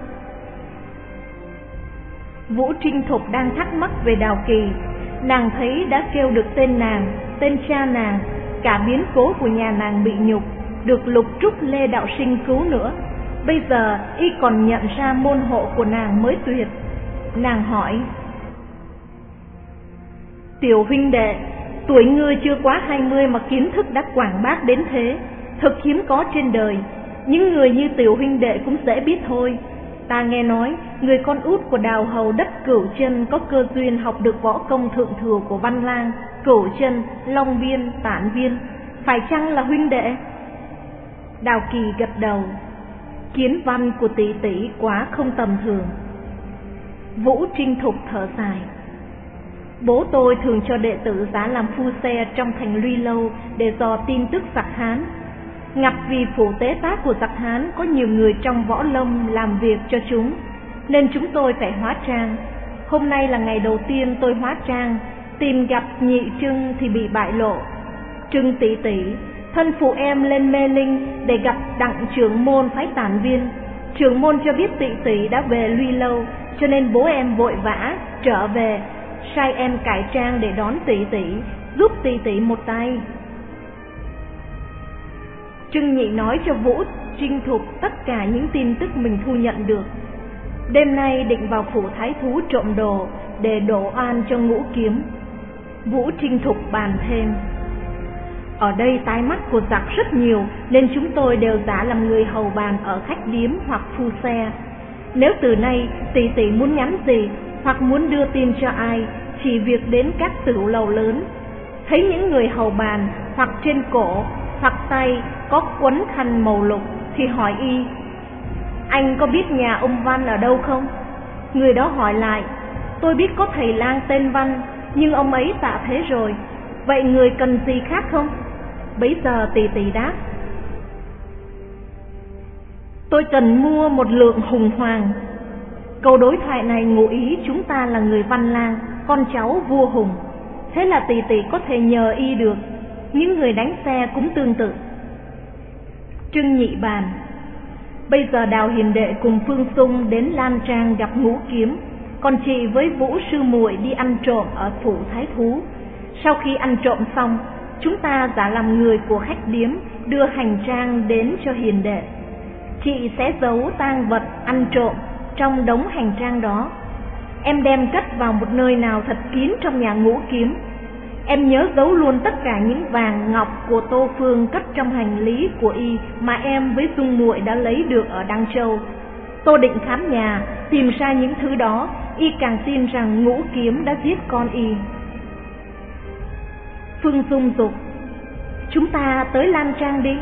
Vũ Trinh Thục đang thắc mắc về Đào Kỳ. Nàng thấy đã kêu được tên nàng, tên cha nàng, cả biến cố của nhà nàng bị nhục, được Lục Trúc Lê đạo sinh cứu nữa. Bây giờ y còn nhận ra môn hộ của nàng mới tuyệt. Nàng hỏi, tiểu huynh đệ, tuổi ngươi chưa quá hai mươi mà kiến thức đã quảng bác đến thế, thật hiếm có trên đời. Những người như tiểu huynh đệ cũng dễ biết thôi. Ta nghe nói người con út của Đào hầu đất Cửu Chân có cơ duyên học được võ công thượng thừa của Văn Lang, Cửu Chân, Long Viên, Tản Viên, phải chăng là huynh đệ? Đào Kỳ gật đầu. Kiến văn của tỷ tỷ quá không tầm thường. Vũ Trinh Thục thở dài. Bố tôi thường cho đệ tử giá làm phu xe trong thành Luy Lâu để dò tin tức giặc Hán. Ngặt vì phủ tế tác của giặc Hán có nhiều người trong võ lâm làm việc cho chúng, nên chúng tôi phải hóa trang. Hôm nay là ngày đầu tiên tôi hóa trang, tìm gặp Nhị Trưng thì bị bại lộ. Trưng tỷ tỷ, thân phụ em lên Mê Linh để gặp đặng trưởng môn phái Tản Viên. Trưởng môn cho biết tỷ tỷ đã về Luy Lâu, cho nên bố em vội vã trở về, sai em cải trang để đón tỷ tỷ, giúp tỷ tỷ một tay. Trưng Nhị nói cho Vũ Trinh Thục tất cả những tin tức mình thu nhận được. Đêm nay định vào phủ thái thú trộm đồ để đổ oan cho Ngũ Kiếm. Vũ Trinh Thục bàn thêm, ở đây tai mắt của giặc rất nhiều, nên chúng tôi đều giả làm người hầu bàn ở khách điếm hoặc phu xe. Nếu từ nay tỷ tỷ muốn nhắn gì hoặc muốn đưa tin cho ai, chỉ việc đến các tửu lầu lớn, thấy những người hầu bàn hoặc trên cổ hoặc tay có quấn khăn màu lục thì hỏi y, anh có biết nhà ông Văn ở đâu không? Người đó hỏi lại, tôi biết có thầy lang tên Văn, nhưng ông ấy tạ thế rồi. Vậy người cần gì khác không? Bấy giờ tỷ tỷ đáp, tôi cần mua một lượng hùng hoàng. Câu đối thoại này ngụ ý chúng ta là người Văn Lang, con cháu vua Hùng. Thế là tỷ tỷ có thể nhờ y được. Những người đánh xe cũng tương tự. Trưng Nhị bàn, bây giờ Đào hiền đệ cùng Phương Xung đến Lan Trang gặp Ngũ Kiếm, còn chị với Vũ sư muội đi ăn trộm ở phủ thái thú. Sau khi ăn trộm xong, chúng ta giả làm người của khách điếm đưa hành trang đến cho hiền đệ. Chị sẽ giấu tang vật ăn trộm trong đống hành trang đó. Em đem cất vào một nơi nào thật kín trong nhà Ngũ Kiếm. Em nhớ giấu luôn tất cả những vàng ngọc của Tô Phương cất trong hành lý của y mà em với Dung muội đã lấy được ở Đăng Châu. Tô định khám nhà, tìm ra những thứ đó, y càng tin rằng Ngũ Kiếm đã giết con y. Phương Dung dục, chúng ta tới Lan Trang đi.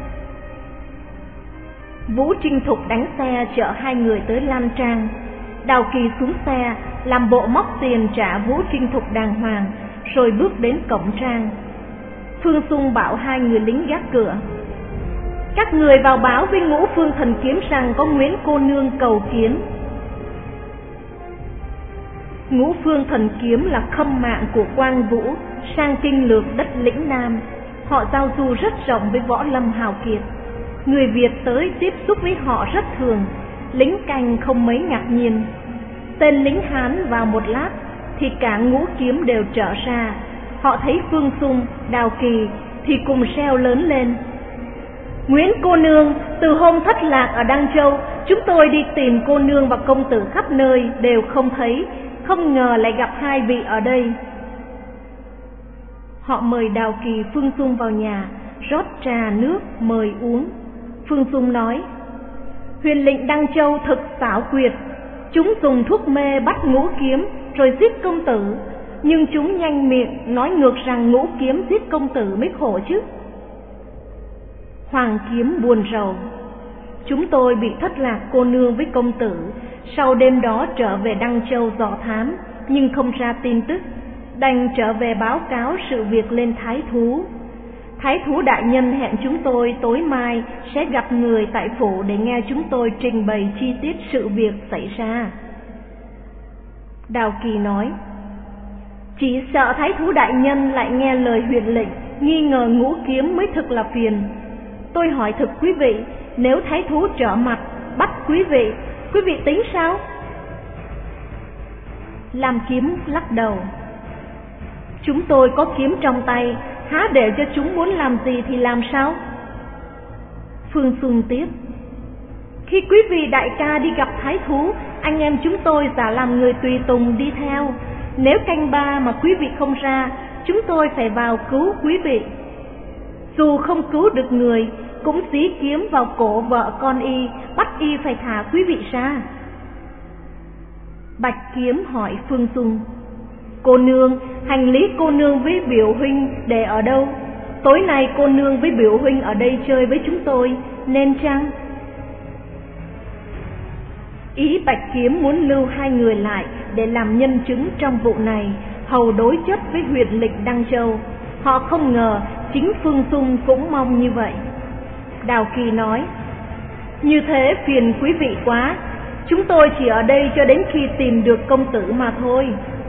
Vũ Trinh Thục đánh xe chở hai người tới Lan Trang. Đào Kỳ xuống xe, làm bộ móc tiền trả Vũ Trinh Thục đàng hoàng, rồi bước đến cổng trang. Phương Xung bảo hai người lính gác cửa, các người vào báo với Ngũ Phương Thần Kiếm rằng có Nguyễn cô nương cầu kiến. Ngũ Phương Thần Kiếm là khâm mạng của Quang Vũ sang kinh lược đất lĩnh Nam. họ giao du rất rộng với võ lâm hào kiệt. Người Việt tới tiếp xúc với họ rất thường, lính canh không mấy ngạc nhiên. Tên lính Hán vào một lát thì cả ngũ kiếm đều trở ra. Họ thấy Phương Xung, Đào Kỳ thì cùng reo lớn lên: Nguyễn cô nương, từ hôm thất lạc ở Đăng Châu, chúng tôi đi tìm cô nương và công tử khắp nơi đều không thấy, không ngờ lại gặp hai vị ở đây. Họ mời Đào Kỳ, Phương Xung vào nhà, rót trà nước mời uống. Phương Xung nói: Huyền lệnh Đăng Châu thực xảo quyệt, chúng dùng thuốc mê bắt ngũ kiếm rồi giết công tử, nhưng chúng nhanh miệng nói ngược rằng ngũ kiếm giết công tử mới khổ chứ. Hoàng Kiếm buồn rầu: Chúng tôi bị thất lạc cô nương với công tử, sau đêm đó trở về Đăng Châu dò thám, nhưng không ra tin tức, đành trở về báo cáo sự việc lên Thái Thú. Thái Thú đại nhân hẹn chúng tôi tối mai sẽ gặp người tại phủ để nghe chúng tôi trình bày chi tiết sự việc xảy ra. Đào Kỳ nói: Chỉ sợ Thái Thú đại nhân lại nghe lời Huyền lệnh, nghi ngờ ngũ kiếm mới thực là phiền. Tôi hỏi thực quý vị, nếu Thái Thú trở mặt bắt quý vị, quý vị tính sao? Lam Kiếm lắc đầu: Chúng tôi có kiếm trong tay, há để cho chúng muốn làm gì thì làm sao? Phương Xung tiếp: Khi quý vị đại ca đi gặp Thái Thú, anh em chúng tôi giả làm người tùy tùng đi theo. Nếu canh ba mà quý vị không ra, chúng tôi phải vào cứu quý vị. Dù không cứu được người, cũng dí kiếm vào cổ vợ con y, bắt y phải thả quý vị ra. Bạch Kiếm hỏi Phương Xung: Cô nương, hành lý cô nương với biểu huynh để ở đâu? Tối nay cô nương với biểu huynh ở đây chơi với chúng tôi, nên chăng? Ý Bạch Kiếm muốn lưu hai người lại để làm nhân chứng trong vụ này, hầu đối chất với Huyền lệnh Đăng Châu. Họ không ngờ chính Phương Xung cũng mong như vậy. Đào Kỳ nói: Như thế phiền quý vị quá, chúng tôi chỉ ở đây cho đến khi tìm được công tử mà thôi.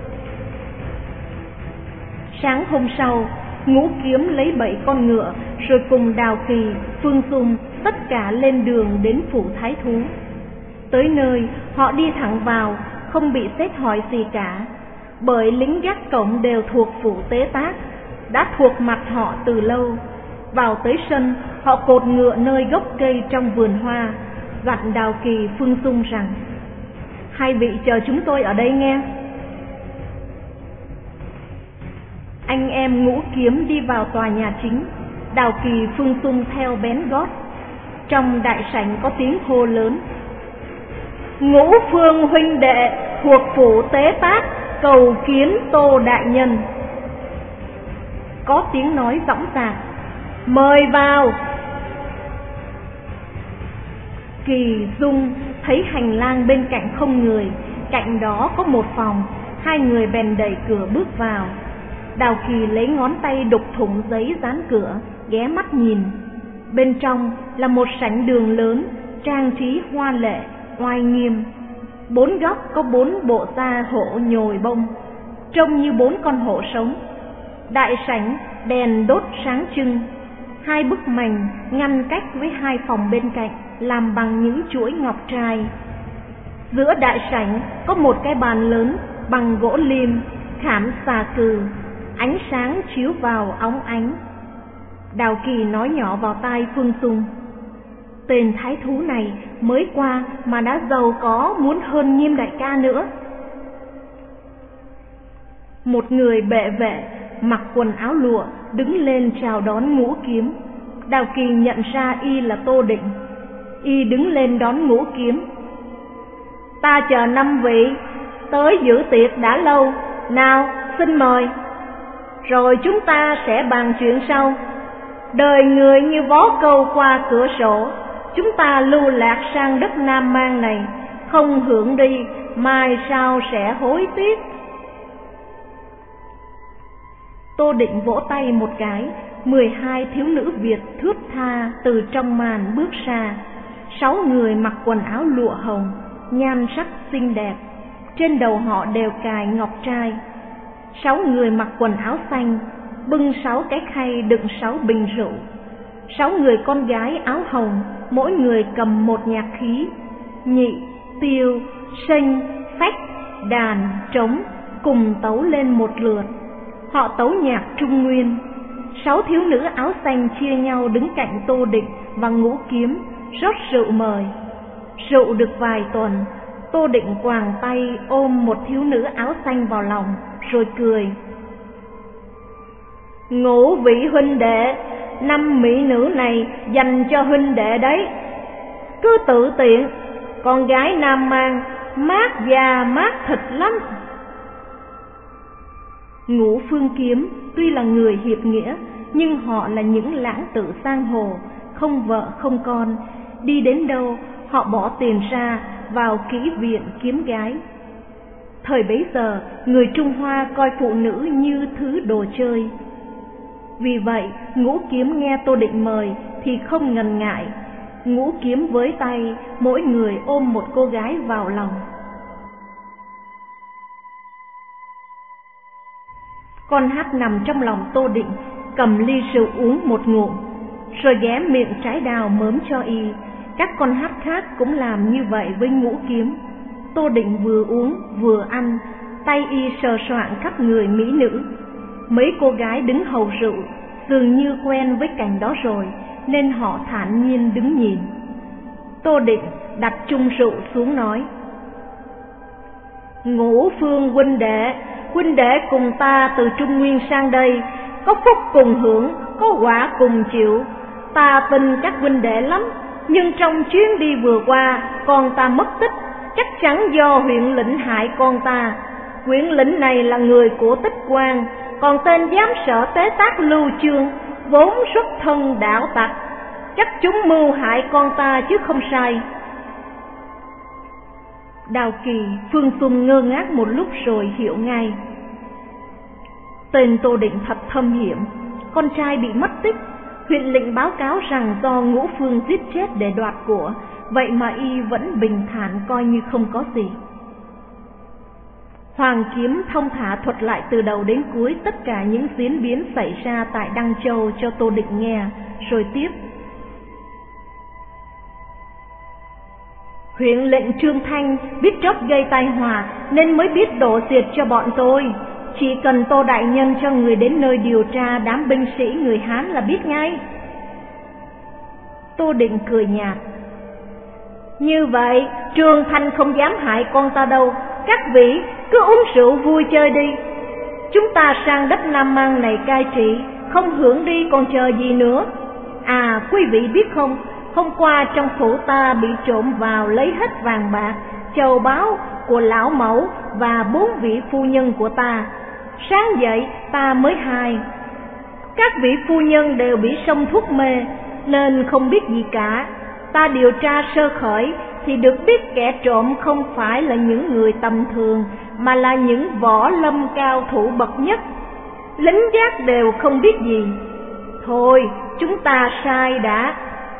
Sáng hôm sau, ngũ kiếm lấy bảy con ngựa rồi cùng Đào Kỳ, Phương Xung tất cả lên đường đến phủ Thái Thú. Tới nơi họ đi thẳng vào, không bị xét hỏi gì cả, bởi lính gác cổng đều thuộc phủ Tế Tác, đã thuộc mặt họ từ lâu. Vào tới sân, họ cột ngựa nơi gốc cây trong vườn hoa, dặn Đào Kỳ, Phương Xung rằng: Hai vị chờ chúng tôi ở đây nghe. Anh em ngũ kiếm đi vào tòa nhà chính, Đào Kỳ, Phương Xung theo bén gót. Trong đại sảnh có tiếng hô lớn: Ngũ phương huynh đệ thuộc phủ Tế Tác cầu kiến Tô đại nhân. Có tiếng nói dõng dạc: Mời vào. Kỳ Dung thấy hành lang bên cạnh không người, cạnh đó có một phòng, hai người bèn đẩy cửa bước vào. Đào Kỳ lấy ngón tay đục thủng giấy dán cửa, ghé mắt nhìn. Bên trong là một sảnh đường lớn, trang trí hoa lệ, oai nghiêm. Bốn góc có bốn bộ da hổ nhồi bông, trông như bốn con hổ sống. Đại sảnh đèn đốt sáng trưng, hai bức mành ngăn cách với hai phòng bên cạnh làm bằng những chuỗi ngọc trai. Giữa đại sảnh có một cái bàn lớn bằng gỗ lim, khảm xà cừ, ánh sáng chiếu vào óng ánh. Đào Kỳ nói nhỏ vào tai Phương Xung: Tên thái thú này mới qua mà đã giàu có, muốn hơn Nghiêm đại ca nữa. Một người bệ vệ mặc quần áo lụa đứng lên chào đón ngũ kiếm. Đào Kỳ nhận ra y là Tô Định. Y đứng lên đón ngũ kiếm: Ta chờ năm vị tới dự tiệc đã lâu, nào xin mời, rồi chúng ta sẽ bàn chuyện sau. Đời người như vó câu qua cửa sổ, chúng ta lưu lạc sang đất Nam Mang này, không hưởng đi, mai sau sẽ hối tiếc. Tô Định vỗ tay một cái, mười hai thiếu nữ Việt thướt tha từ trong màn bước ra. Sáu người mặc quần áo lụa hồng, nhan sắc xinh đẹp, trên đầu họ đều cài ngọc trai. Sáu người mặc quần áo xanh, bưng sáu cái khay đựng sáu bình rượu. Sáu người con gái áo hồng, mỗi người cầm một nhạc khí, nhị, tiêu, sênh, phách, đàn, trống, cùng tấu lên một lượt. Họ tấu nhạc Trung Nguyên. Sáu thiếu nữ áo xanh chia nhau đứng cạnh Tô Định và Ngũ Kiếm rót rượu mời. Rượu được vài tuần, Tô Định quàng tay ôm một thiếu nữ áo xanh vào lòng, rồi cười. Ngũ vị huynh đệ, năm mỹ nữ này dành cho huynh đệ đấy. Cứ tự tiện, con gái Nam Mang mát da mát thịt lắm. Ngũ Phương Kiếm tuy là người hiệp nghĩa, nhưng họ là những lãng tử giang hồ, không vợ không con. Đi đến đâu họ bỏ tiền ra vào kỹ viện kiếm gái. Thời bấy giờ, người Trung Hoa coi phụ nữ như thứ đồ chơi. Vì vậy, Ngũ Kiếm nghe Tô Định mời thì không ngần ngại. Ngũ Kiếm với tay, mỗi người ôm một cô gái vào lòng. Con hát nằm trong lòng Tô Định, cầm ly rượu uống một ngụm, rồi ghé miệng trái đào mớm cho y. Các con hát khác cũng làm như vậy với Ngũ Kiếm. Tô Định vừa uống vừa ăn, tay y sờ soạng khắp người mỹ nữ. Mấy cô gái đứng hầu rượu dường như quen với cảnh đó rồi, nên họ thản nhiên đứng nhìn. Tô Định đặt chung rượu xuống nói: Ngũ Phương huynh đệ, huynh đệ cùng ta từ Trung Nguyên sang đây, có phúc cùng hưởng, có quả cùng chịu. Ta tin các huynh đệ lắm, nhưng trong chuyến đi vừa qua, con ta mất tích, chắc chắn do huyện lĩnh hại con ta. Huyện lĩnh này là người của Tích Quan, còn tên giám sở tế tác Lưu Chương vốn xuất thân đạo tặc, chắc chúng mưu hại con ta chứ không sai. Đào Kỳ, Phương Xung ngơ ngác một lúc rồi hiểu ngay. Tên Tô Định thật thâm hiểm, con trai bị mất tích, huyện lệnh báo cáo rằng do Ngũ Phương giết chết để đoạt của, vậy mà y vẫn bình thản coi như không có gì. Hoàng Kiếm thông thả thuật lại từ đầu đến cuối tất cả những diễn biến xảy ra tại Đăng Châu cho Tô Định nghe, rồi tiếp. Huyện lệnh Trương Thanh biết trót gây tai họa nên mới biết đổ diệt cho bọn tôi. Chỉ cần Tô đại nhân cho người đến nơi điều tra đám binh sĩ người Hán là biết ngay. Tô Định cười nhạt. Như vậy Trương Thanh không dám hại con ta đâu, các vị cứ uống rượu vui chơi đi. Chúng ta sang đất Nam Mang này cai trị, không hưởng đi còn chờ gì nữa. À quý vị biết không, hôm qua trong phủ ta bị trộm vào lấy hết vàng bạc, châu báu của lão mẫu và bốn vị phu nhân của ta. Sáng dậy ta mới hay, các vị phu nhân đều bị xông thuốc mê nên không biết gì cả. Ta điều tra sơ khởi thì được biết kẻ trộm không phải là những người tầm thường, mà là những võ lâm cao thủ bậc nhất. Lính gác đều không biết gì. Thôi chúng ta sai đã.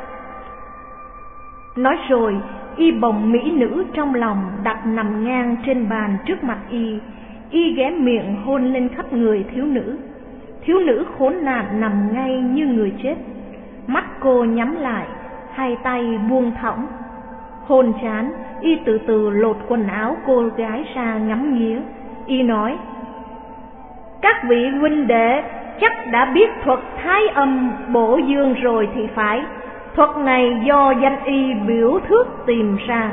Nói rồi y bồng mỹ nữ trong lòng đặt nằm ngang trên bàn trước mặt y. Y ghé miệng hôn lên khắp người thiếu nữ. Thiếu nữ khốn nạn nằm ngay như người chết. Mắt cô nhắm lại, hai tay buông thõng. Hôn chán, y từ từ lột quần áo cô gái ra ngắm nghía. Y nói: Các vị huynh đệ chắc đã biết thuật thái âm bổ dương rồi thì phải. Thuật này do danh y biểu thước tìm ra.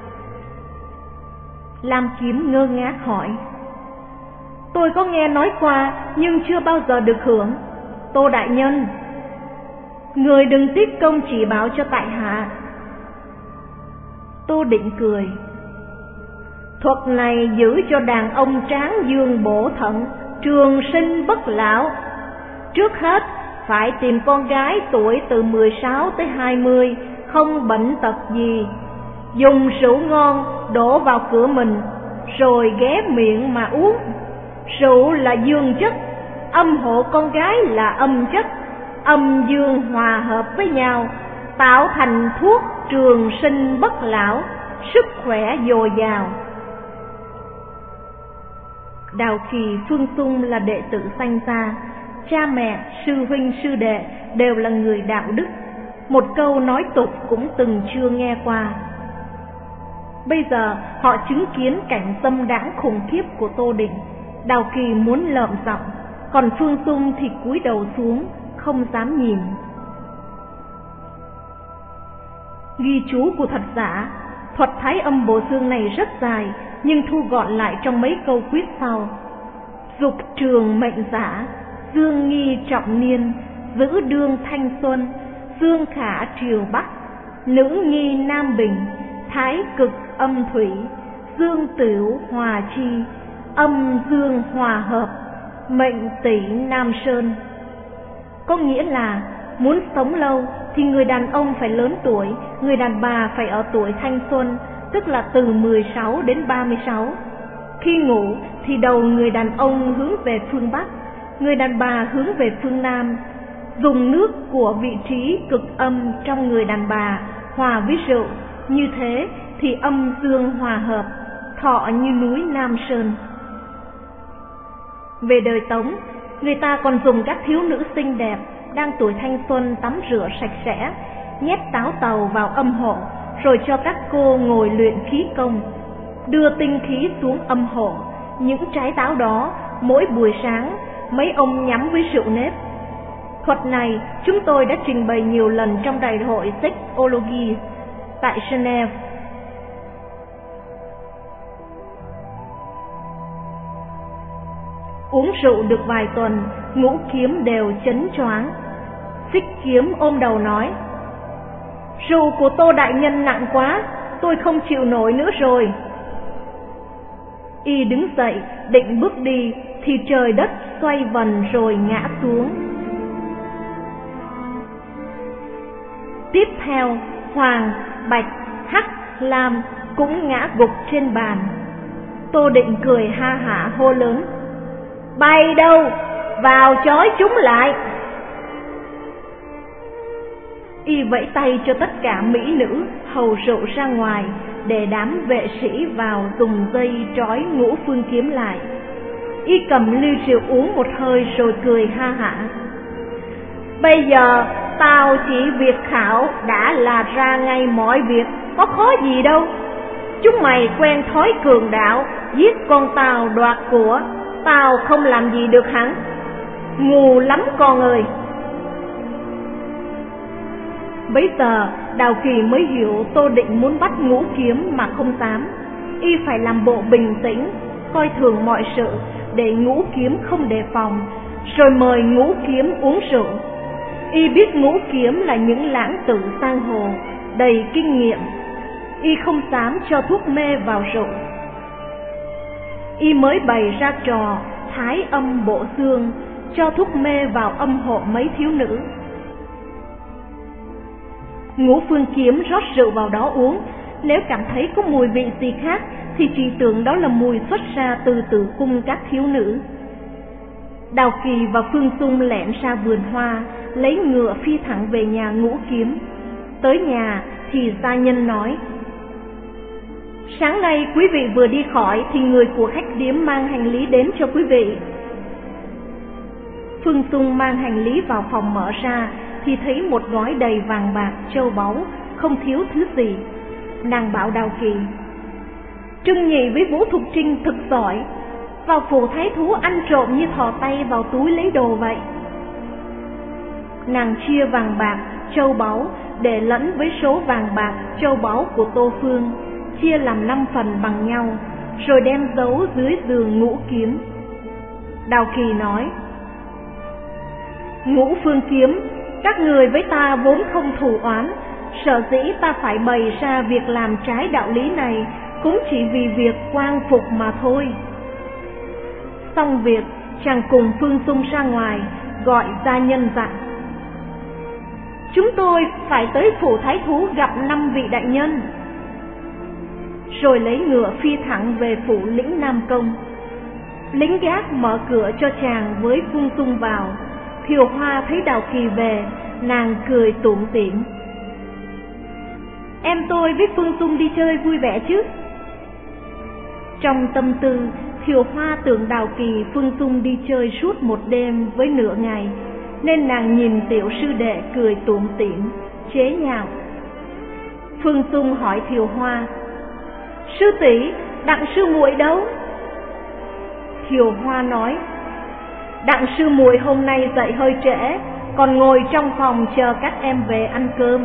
Lam Kiếm ngơ ngác hỏi: Tôi có nghe nói qua nhưng chưa bao giờ được hưởng. Tô đại nhân, người đừng tiếc công chỉ bảo cho tại hạ. Tô Định cười: Thuật này giữ cho đàn ông tráng dương bổ thận, trường sinh bất lão. Trước hết phải tìm con gái tuổi từ mười sáu tới hai mươi, không bệnh tật gì. Dùng rượu ngon đổ vào cửa mình, rồi ghé miệng mà uống. Rượu là dương chất, âm hộ con gái là âm chất. Âm dương hòa hợp với nhau, tạo thành thuốc trường sinh bất lão, sức khỏe dồi dào. Đào Kỳ, Phương Xung là đệ tử sanh ra, cha mẹ, sư huynh, sư đệ đều là người đạo đức. Một câu nói tục cũng từng chưa nghe qua. Bây giờ họ chứng kiến cảnh dâm đãng khủng khiếp của Tô Định. Đào Kỳ muốn lợm giọng, còn Phương Dung thì cúi đầu xuống, không dám nhìn. Ghi chú của thuật giả, thuật Thái Âm Bộ Dương này rất dài, nhưng thu gọn lại trong mấy câu quyết sau. Dục trường mệnh giả, dương nghi trọng niên, giữ đương thanh xuân, dương khả triều bắc, nữ nghi nam bình, thái cực âm thủy, dương tửu hòa chi, âm dương hòa hợp, mệnh tỷ nam sơn. Có nghĩa là muốn sống lâu thì người đàn ông phải lớn tuổi, người đàn bà phải ở tuổi thanh xuân, tức là từ mười sáu đến ba mươi sáu. Khi ngủ thì đầu người đàn ông hướng về phương Bắc, người đàn bà hướng về phương Nam. Dùng nước của vị trí cực âm trong người đàn bà hòa với rượu, như thế thì âm dương hòa hợp, thọ như núi Nam Sơn. Về đời Tống, người ta còn dùng các thiếu nữ xinh đẹp đang tuổi thanh xuân tắm rửa sạch sẽ, nhét táo tàu vào âm hộ, rồi cho các cô ngồi luyện khí công, đưa tinh khí xuống âm hộ. Những trái táo đó mỗi buổi sáng mấy ông nhắm với rượu nếp. Thuật này chúng tôi đã trình bày nhiều lần trong đại hội Sexology tại Geneva. Uống rượu được vài tuần, ngũ kiếm đều chấn choáng. Xích Kiếm ôm đầu nói: rượu của Tô đại nhân nặng quá, tôi không chịu nổi nữa rồi. Y đứng dậy định bước đi thì trời đất xoay vần rồi ngã xuống. Tiếp theo, Hoàng, Bạch, Hắc, Lam cũng ngã gục trên bàn. Tô Định cười ha hả hô lớn: bay đâu, vào trói chúng lại. Y vẫy tay cho tất cả mỹ nữ hầu rượu ra ngoài, để đám vệ sĩ vào dùng dây trói Ngũ Phương Kiếm lại. Y cầm ly rượu uống một hơi rồi cười ha hả: bây giờ tao chỉ việc khảo đã là ra ngay mọi việc, có khó gì đâu. Chúng mày quen thói cường đạo, giết con tao đoạt của, tao không làm gì được hắn. Ngu lắm con ơi. Bấy giờ Đào Kỳ mới hiểu Tô Định muốn bắt Ngũ Kiếm mà không dám. Y phải làm bộ bình tĩnh, coi thường mọi sự để Ngũ Kiếm không đề phòng, rồi mời Ngũ Kiếm uống rượu. Y biết Ngũ Kiếm là những lãng tử giang hồ đầy kinh nghiệm, Y không dám cho thuốc mê vào rượu. Y mới bày ra trò Thái Âm Bộ Dương, cho thuốc mê vào âm hộ mấy thiếu nữ. Ngũ Phương Kiếm rót rượu vào đó uống, nếu cảm thấy có mùi vị gì khác thì chỉ tưởng đó là mùi xuất ra từ tử cung các thiếu nữ. Đào Kỳ và Phương Dung lẻn ra vườn hoa, lấy ngựa phi thẳng về nhà Ngũ Kiếm. Tới nhà thì gia nhân nói: sáng nay quý vị vừa đi khỏi thì người của khách điếm mang hành lý đến cho quý vị. Phương Dung mang hành lý vào phòng mở ra thì thấy một gói đầy vàng bạc châu báu, không thiếu thứ gì. Nàng bảo Đào Kỳ: Trưng Nhị với Vũ Thục Trinh thực giỏi, vào phủ thái thú ăn trộm như thò tay vào túi lấy đồ vậy. Nàng chia vàng bạc châu báu để lẫn với số vàng bạc châu báu của Tô Phương, chia làm năm phần bằng nhau, rồi đem giấu dưới giường Ngũ Kiếm. Đào Kỳ nói: Ngũ Phương Kiếm, các người với ta vốn không thù oán, sở dĩ ta phải bày ra việc làm trái đạo lý này cũng chỉ vì việc quang phục mà thôi. Xong việc, chàng cùng Phương Dung ra ngoài, gọi gia nhân dặn: chúng tôi phải tới phủ thái thú gặp năm vị đại nhân. Rồi lấy ngựa phi thẳng về phủ lĩnh Nam Công. Lính gác mở cửa cho chàng với Phương Dung vào. Thiều Hoa thấy Đào Kỳ về, nàng cười tủm tỉm: em tôi với Phương Dung đi chơi vui vẻ chứ? Trong tâm tư Thiều Hoa tưởng Đào Kỳ Phương Dung đi chơi suốt một đêm với nửa ngày, nên nàng nhìn tiểu sư đệ cười tủm tỉm, chế nhạo. Phương Dung hỏi Thiều Hoa: sư tỷ, Đặng sư muội đâu? Thiều Hoa nói: Đặng sư muội hôm nay dậy hơi trễ, còn ngồi trong phòng chờ các em về ăn cơm.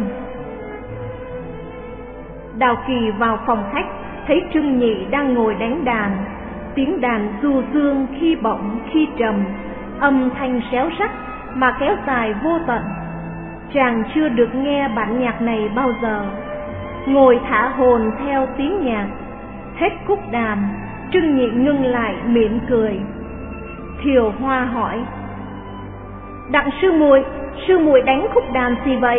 Đào Kỳ vào phòng khách, thấy Trưng Nhị đang ngồi đánh đàn. Tiếng đàn du dương khi bổng khi trầm, âm thanh réo rắt mà kéo dài vô tận. Chàng chưa được nghe bản nhạc này bao giờ. Ngồi thả hồn theo tiếng nhạc. Hết khúc đàn, Trưng Nhị ngưng lại mỉm cười. Thiều Hoa hỏi: Đặng sư muội, sư muội đánh khúc đàn gì vậy?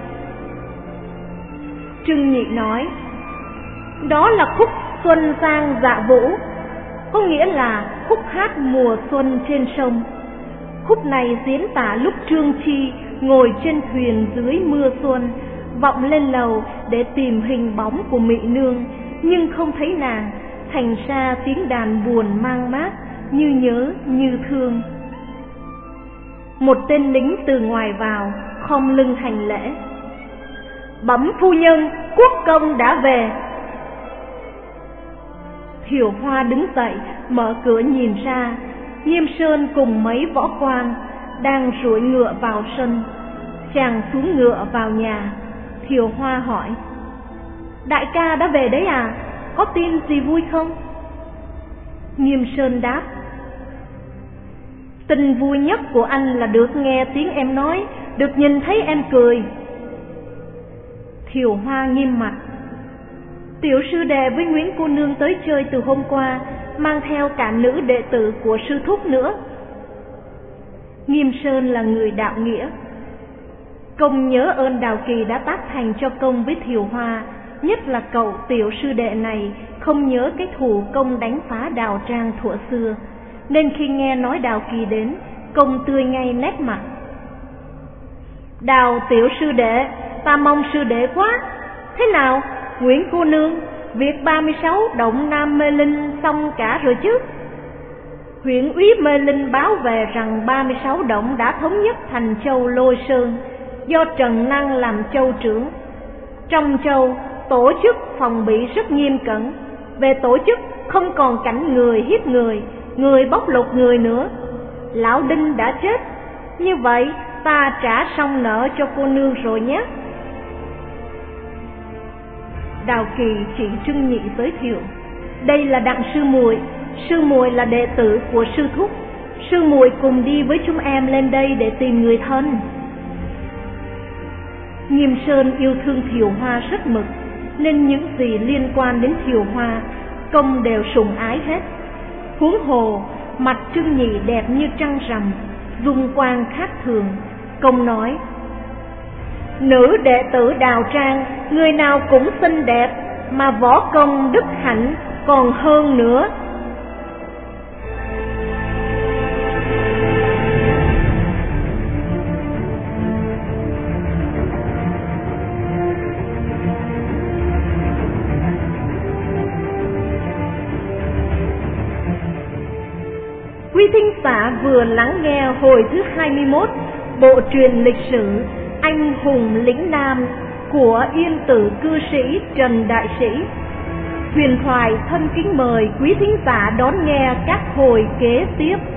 Trưng Nhị nói: đó là khúc Xuân Giang Dạ Vũ, có nghĩa là khúc hát mùa xuân trên sông. Khúc này diễn tả lúc Trương Chi ngồi trên thuyền dưới mưa xuân, vọng lên lầu để tìm hình bóng của Mị Nương, nhưng không thấy nàng, thành ra tiếng đàn buồn mang mát, như nhớ như thương. Một tên lính từ ngoài vào, khom lưng hành lễ: bẩm phu nhân, quốc công đã về. Thiều Hoa đứng dậy, mở cửa nhìn ra. Nghiêm Sơn cùng mấy võ quan đang duỗi ngựa vào sân. Chàng xuống ngựa vào nhà. Thiều Hoa hỏi: đại ca đã về đấy à? Có tin gì vui không? Nghiêm Sơn đáp: tin vui nhất của anh là được nghe tiếng em nói, được nhìn thấy em cười. Thiều Hoa nghiêm mặt: tiểu sư đệ với Nguyễn cô nương tới chơi từ hôm qua, mang theo cả nữ đệ tử của sư thúc nữa. Nghiêm Sơn là người đạo nghĩa. Công nhớ ơn Đào Kỳ đã tác thành cho công với Thiều Hoa, nhất là cậu tiểu sư đệ này không nhớ cái thù công đánh phá Đào Trang thuở xưa, nên khi nghe nói Đào Kỳ đến, công tươi ngay nét mặt. Đào tiểu sư đệ, ta mong sư đệ quá. Thế nào, Nguyễn cô nương, việc ba mươi sáu động Nam Mê Linh xong cả rồi chứ? Huyện úy Mê Linh báo về rằng ba mươi sáu động đã thống nhất thành châu Lôi Sơn, do Trần Năng làm châu trưởng. Trong châu, tổ chức phòng bị rất nghiêm cẩn. Về tổ chức, không còn cảnh người hiếp người, người bóc lột người nữa. Lão Đinh đã chết, như vậy ta trả xong nợ cho cô nương rồi nhé. Đào Kỳ chỉ Trưng Nhị giới thiệu: đây là Đặng sư muội, sư muội là đệ tử của sư thúc. Sư muội cùng đi với chúng em lên đây để tìm người thân. Nghiêm Sơn yêu thương Thiều Hoa rất mực, nên những gì liên quan đến Thiều Hoa, công đều sủng ái hết. Huống hồ mặt Trưng Nhị đẹp như trăng rằm, dung quang khác thường. Công nói: nữ đệ tử Đào Trang, người nào cũng xinh đẹp, mà võ công đức hạnh còn hơn nữa. Quý thính giả vừa lắng nghe hồi thứ hai mươi mốt bộ truyện lịch sử Anh hùng lĩnh Nam của Yên Tử cư sĩ Trần Đại Sĩ. Huyền Thoại thân kính mời quý thính giả đón nghe các hồi kế tiếp.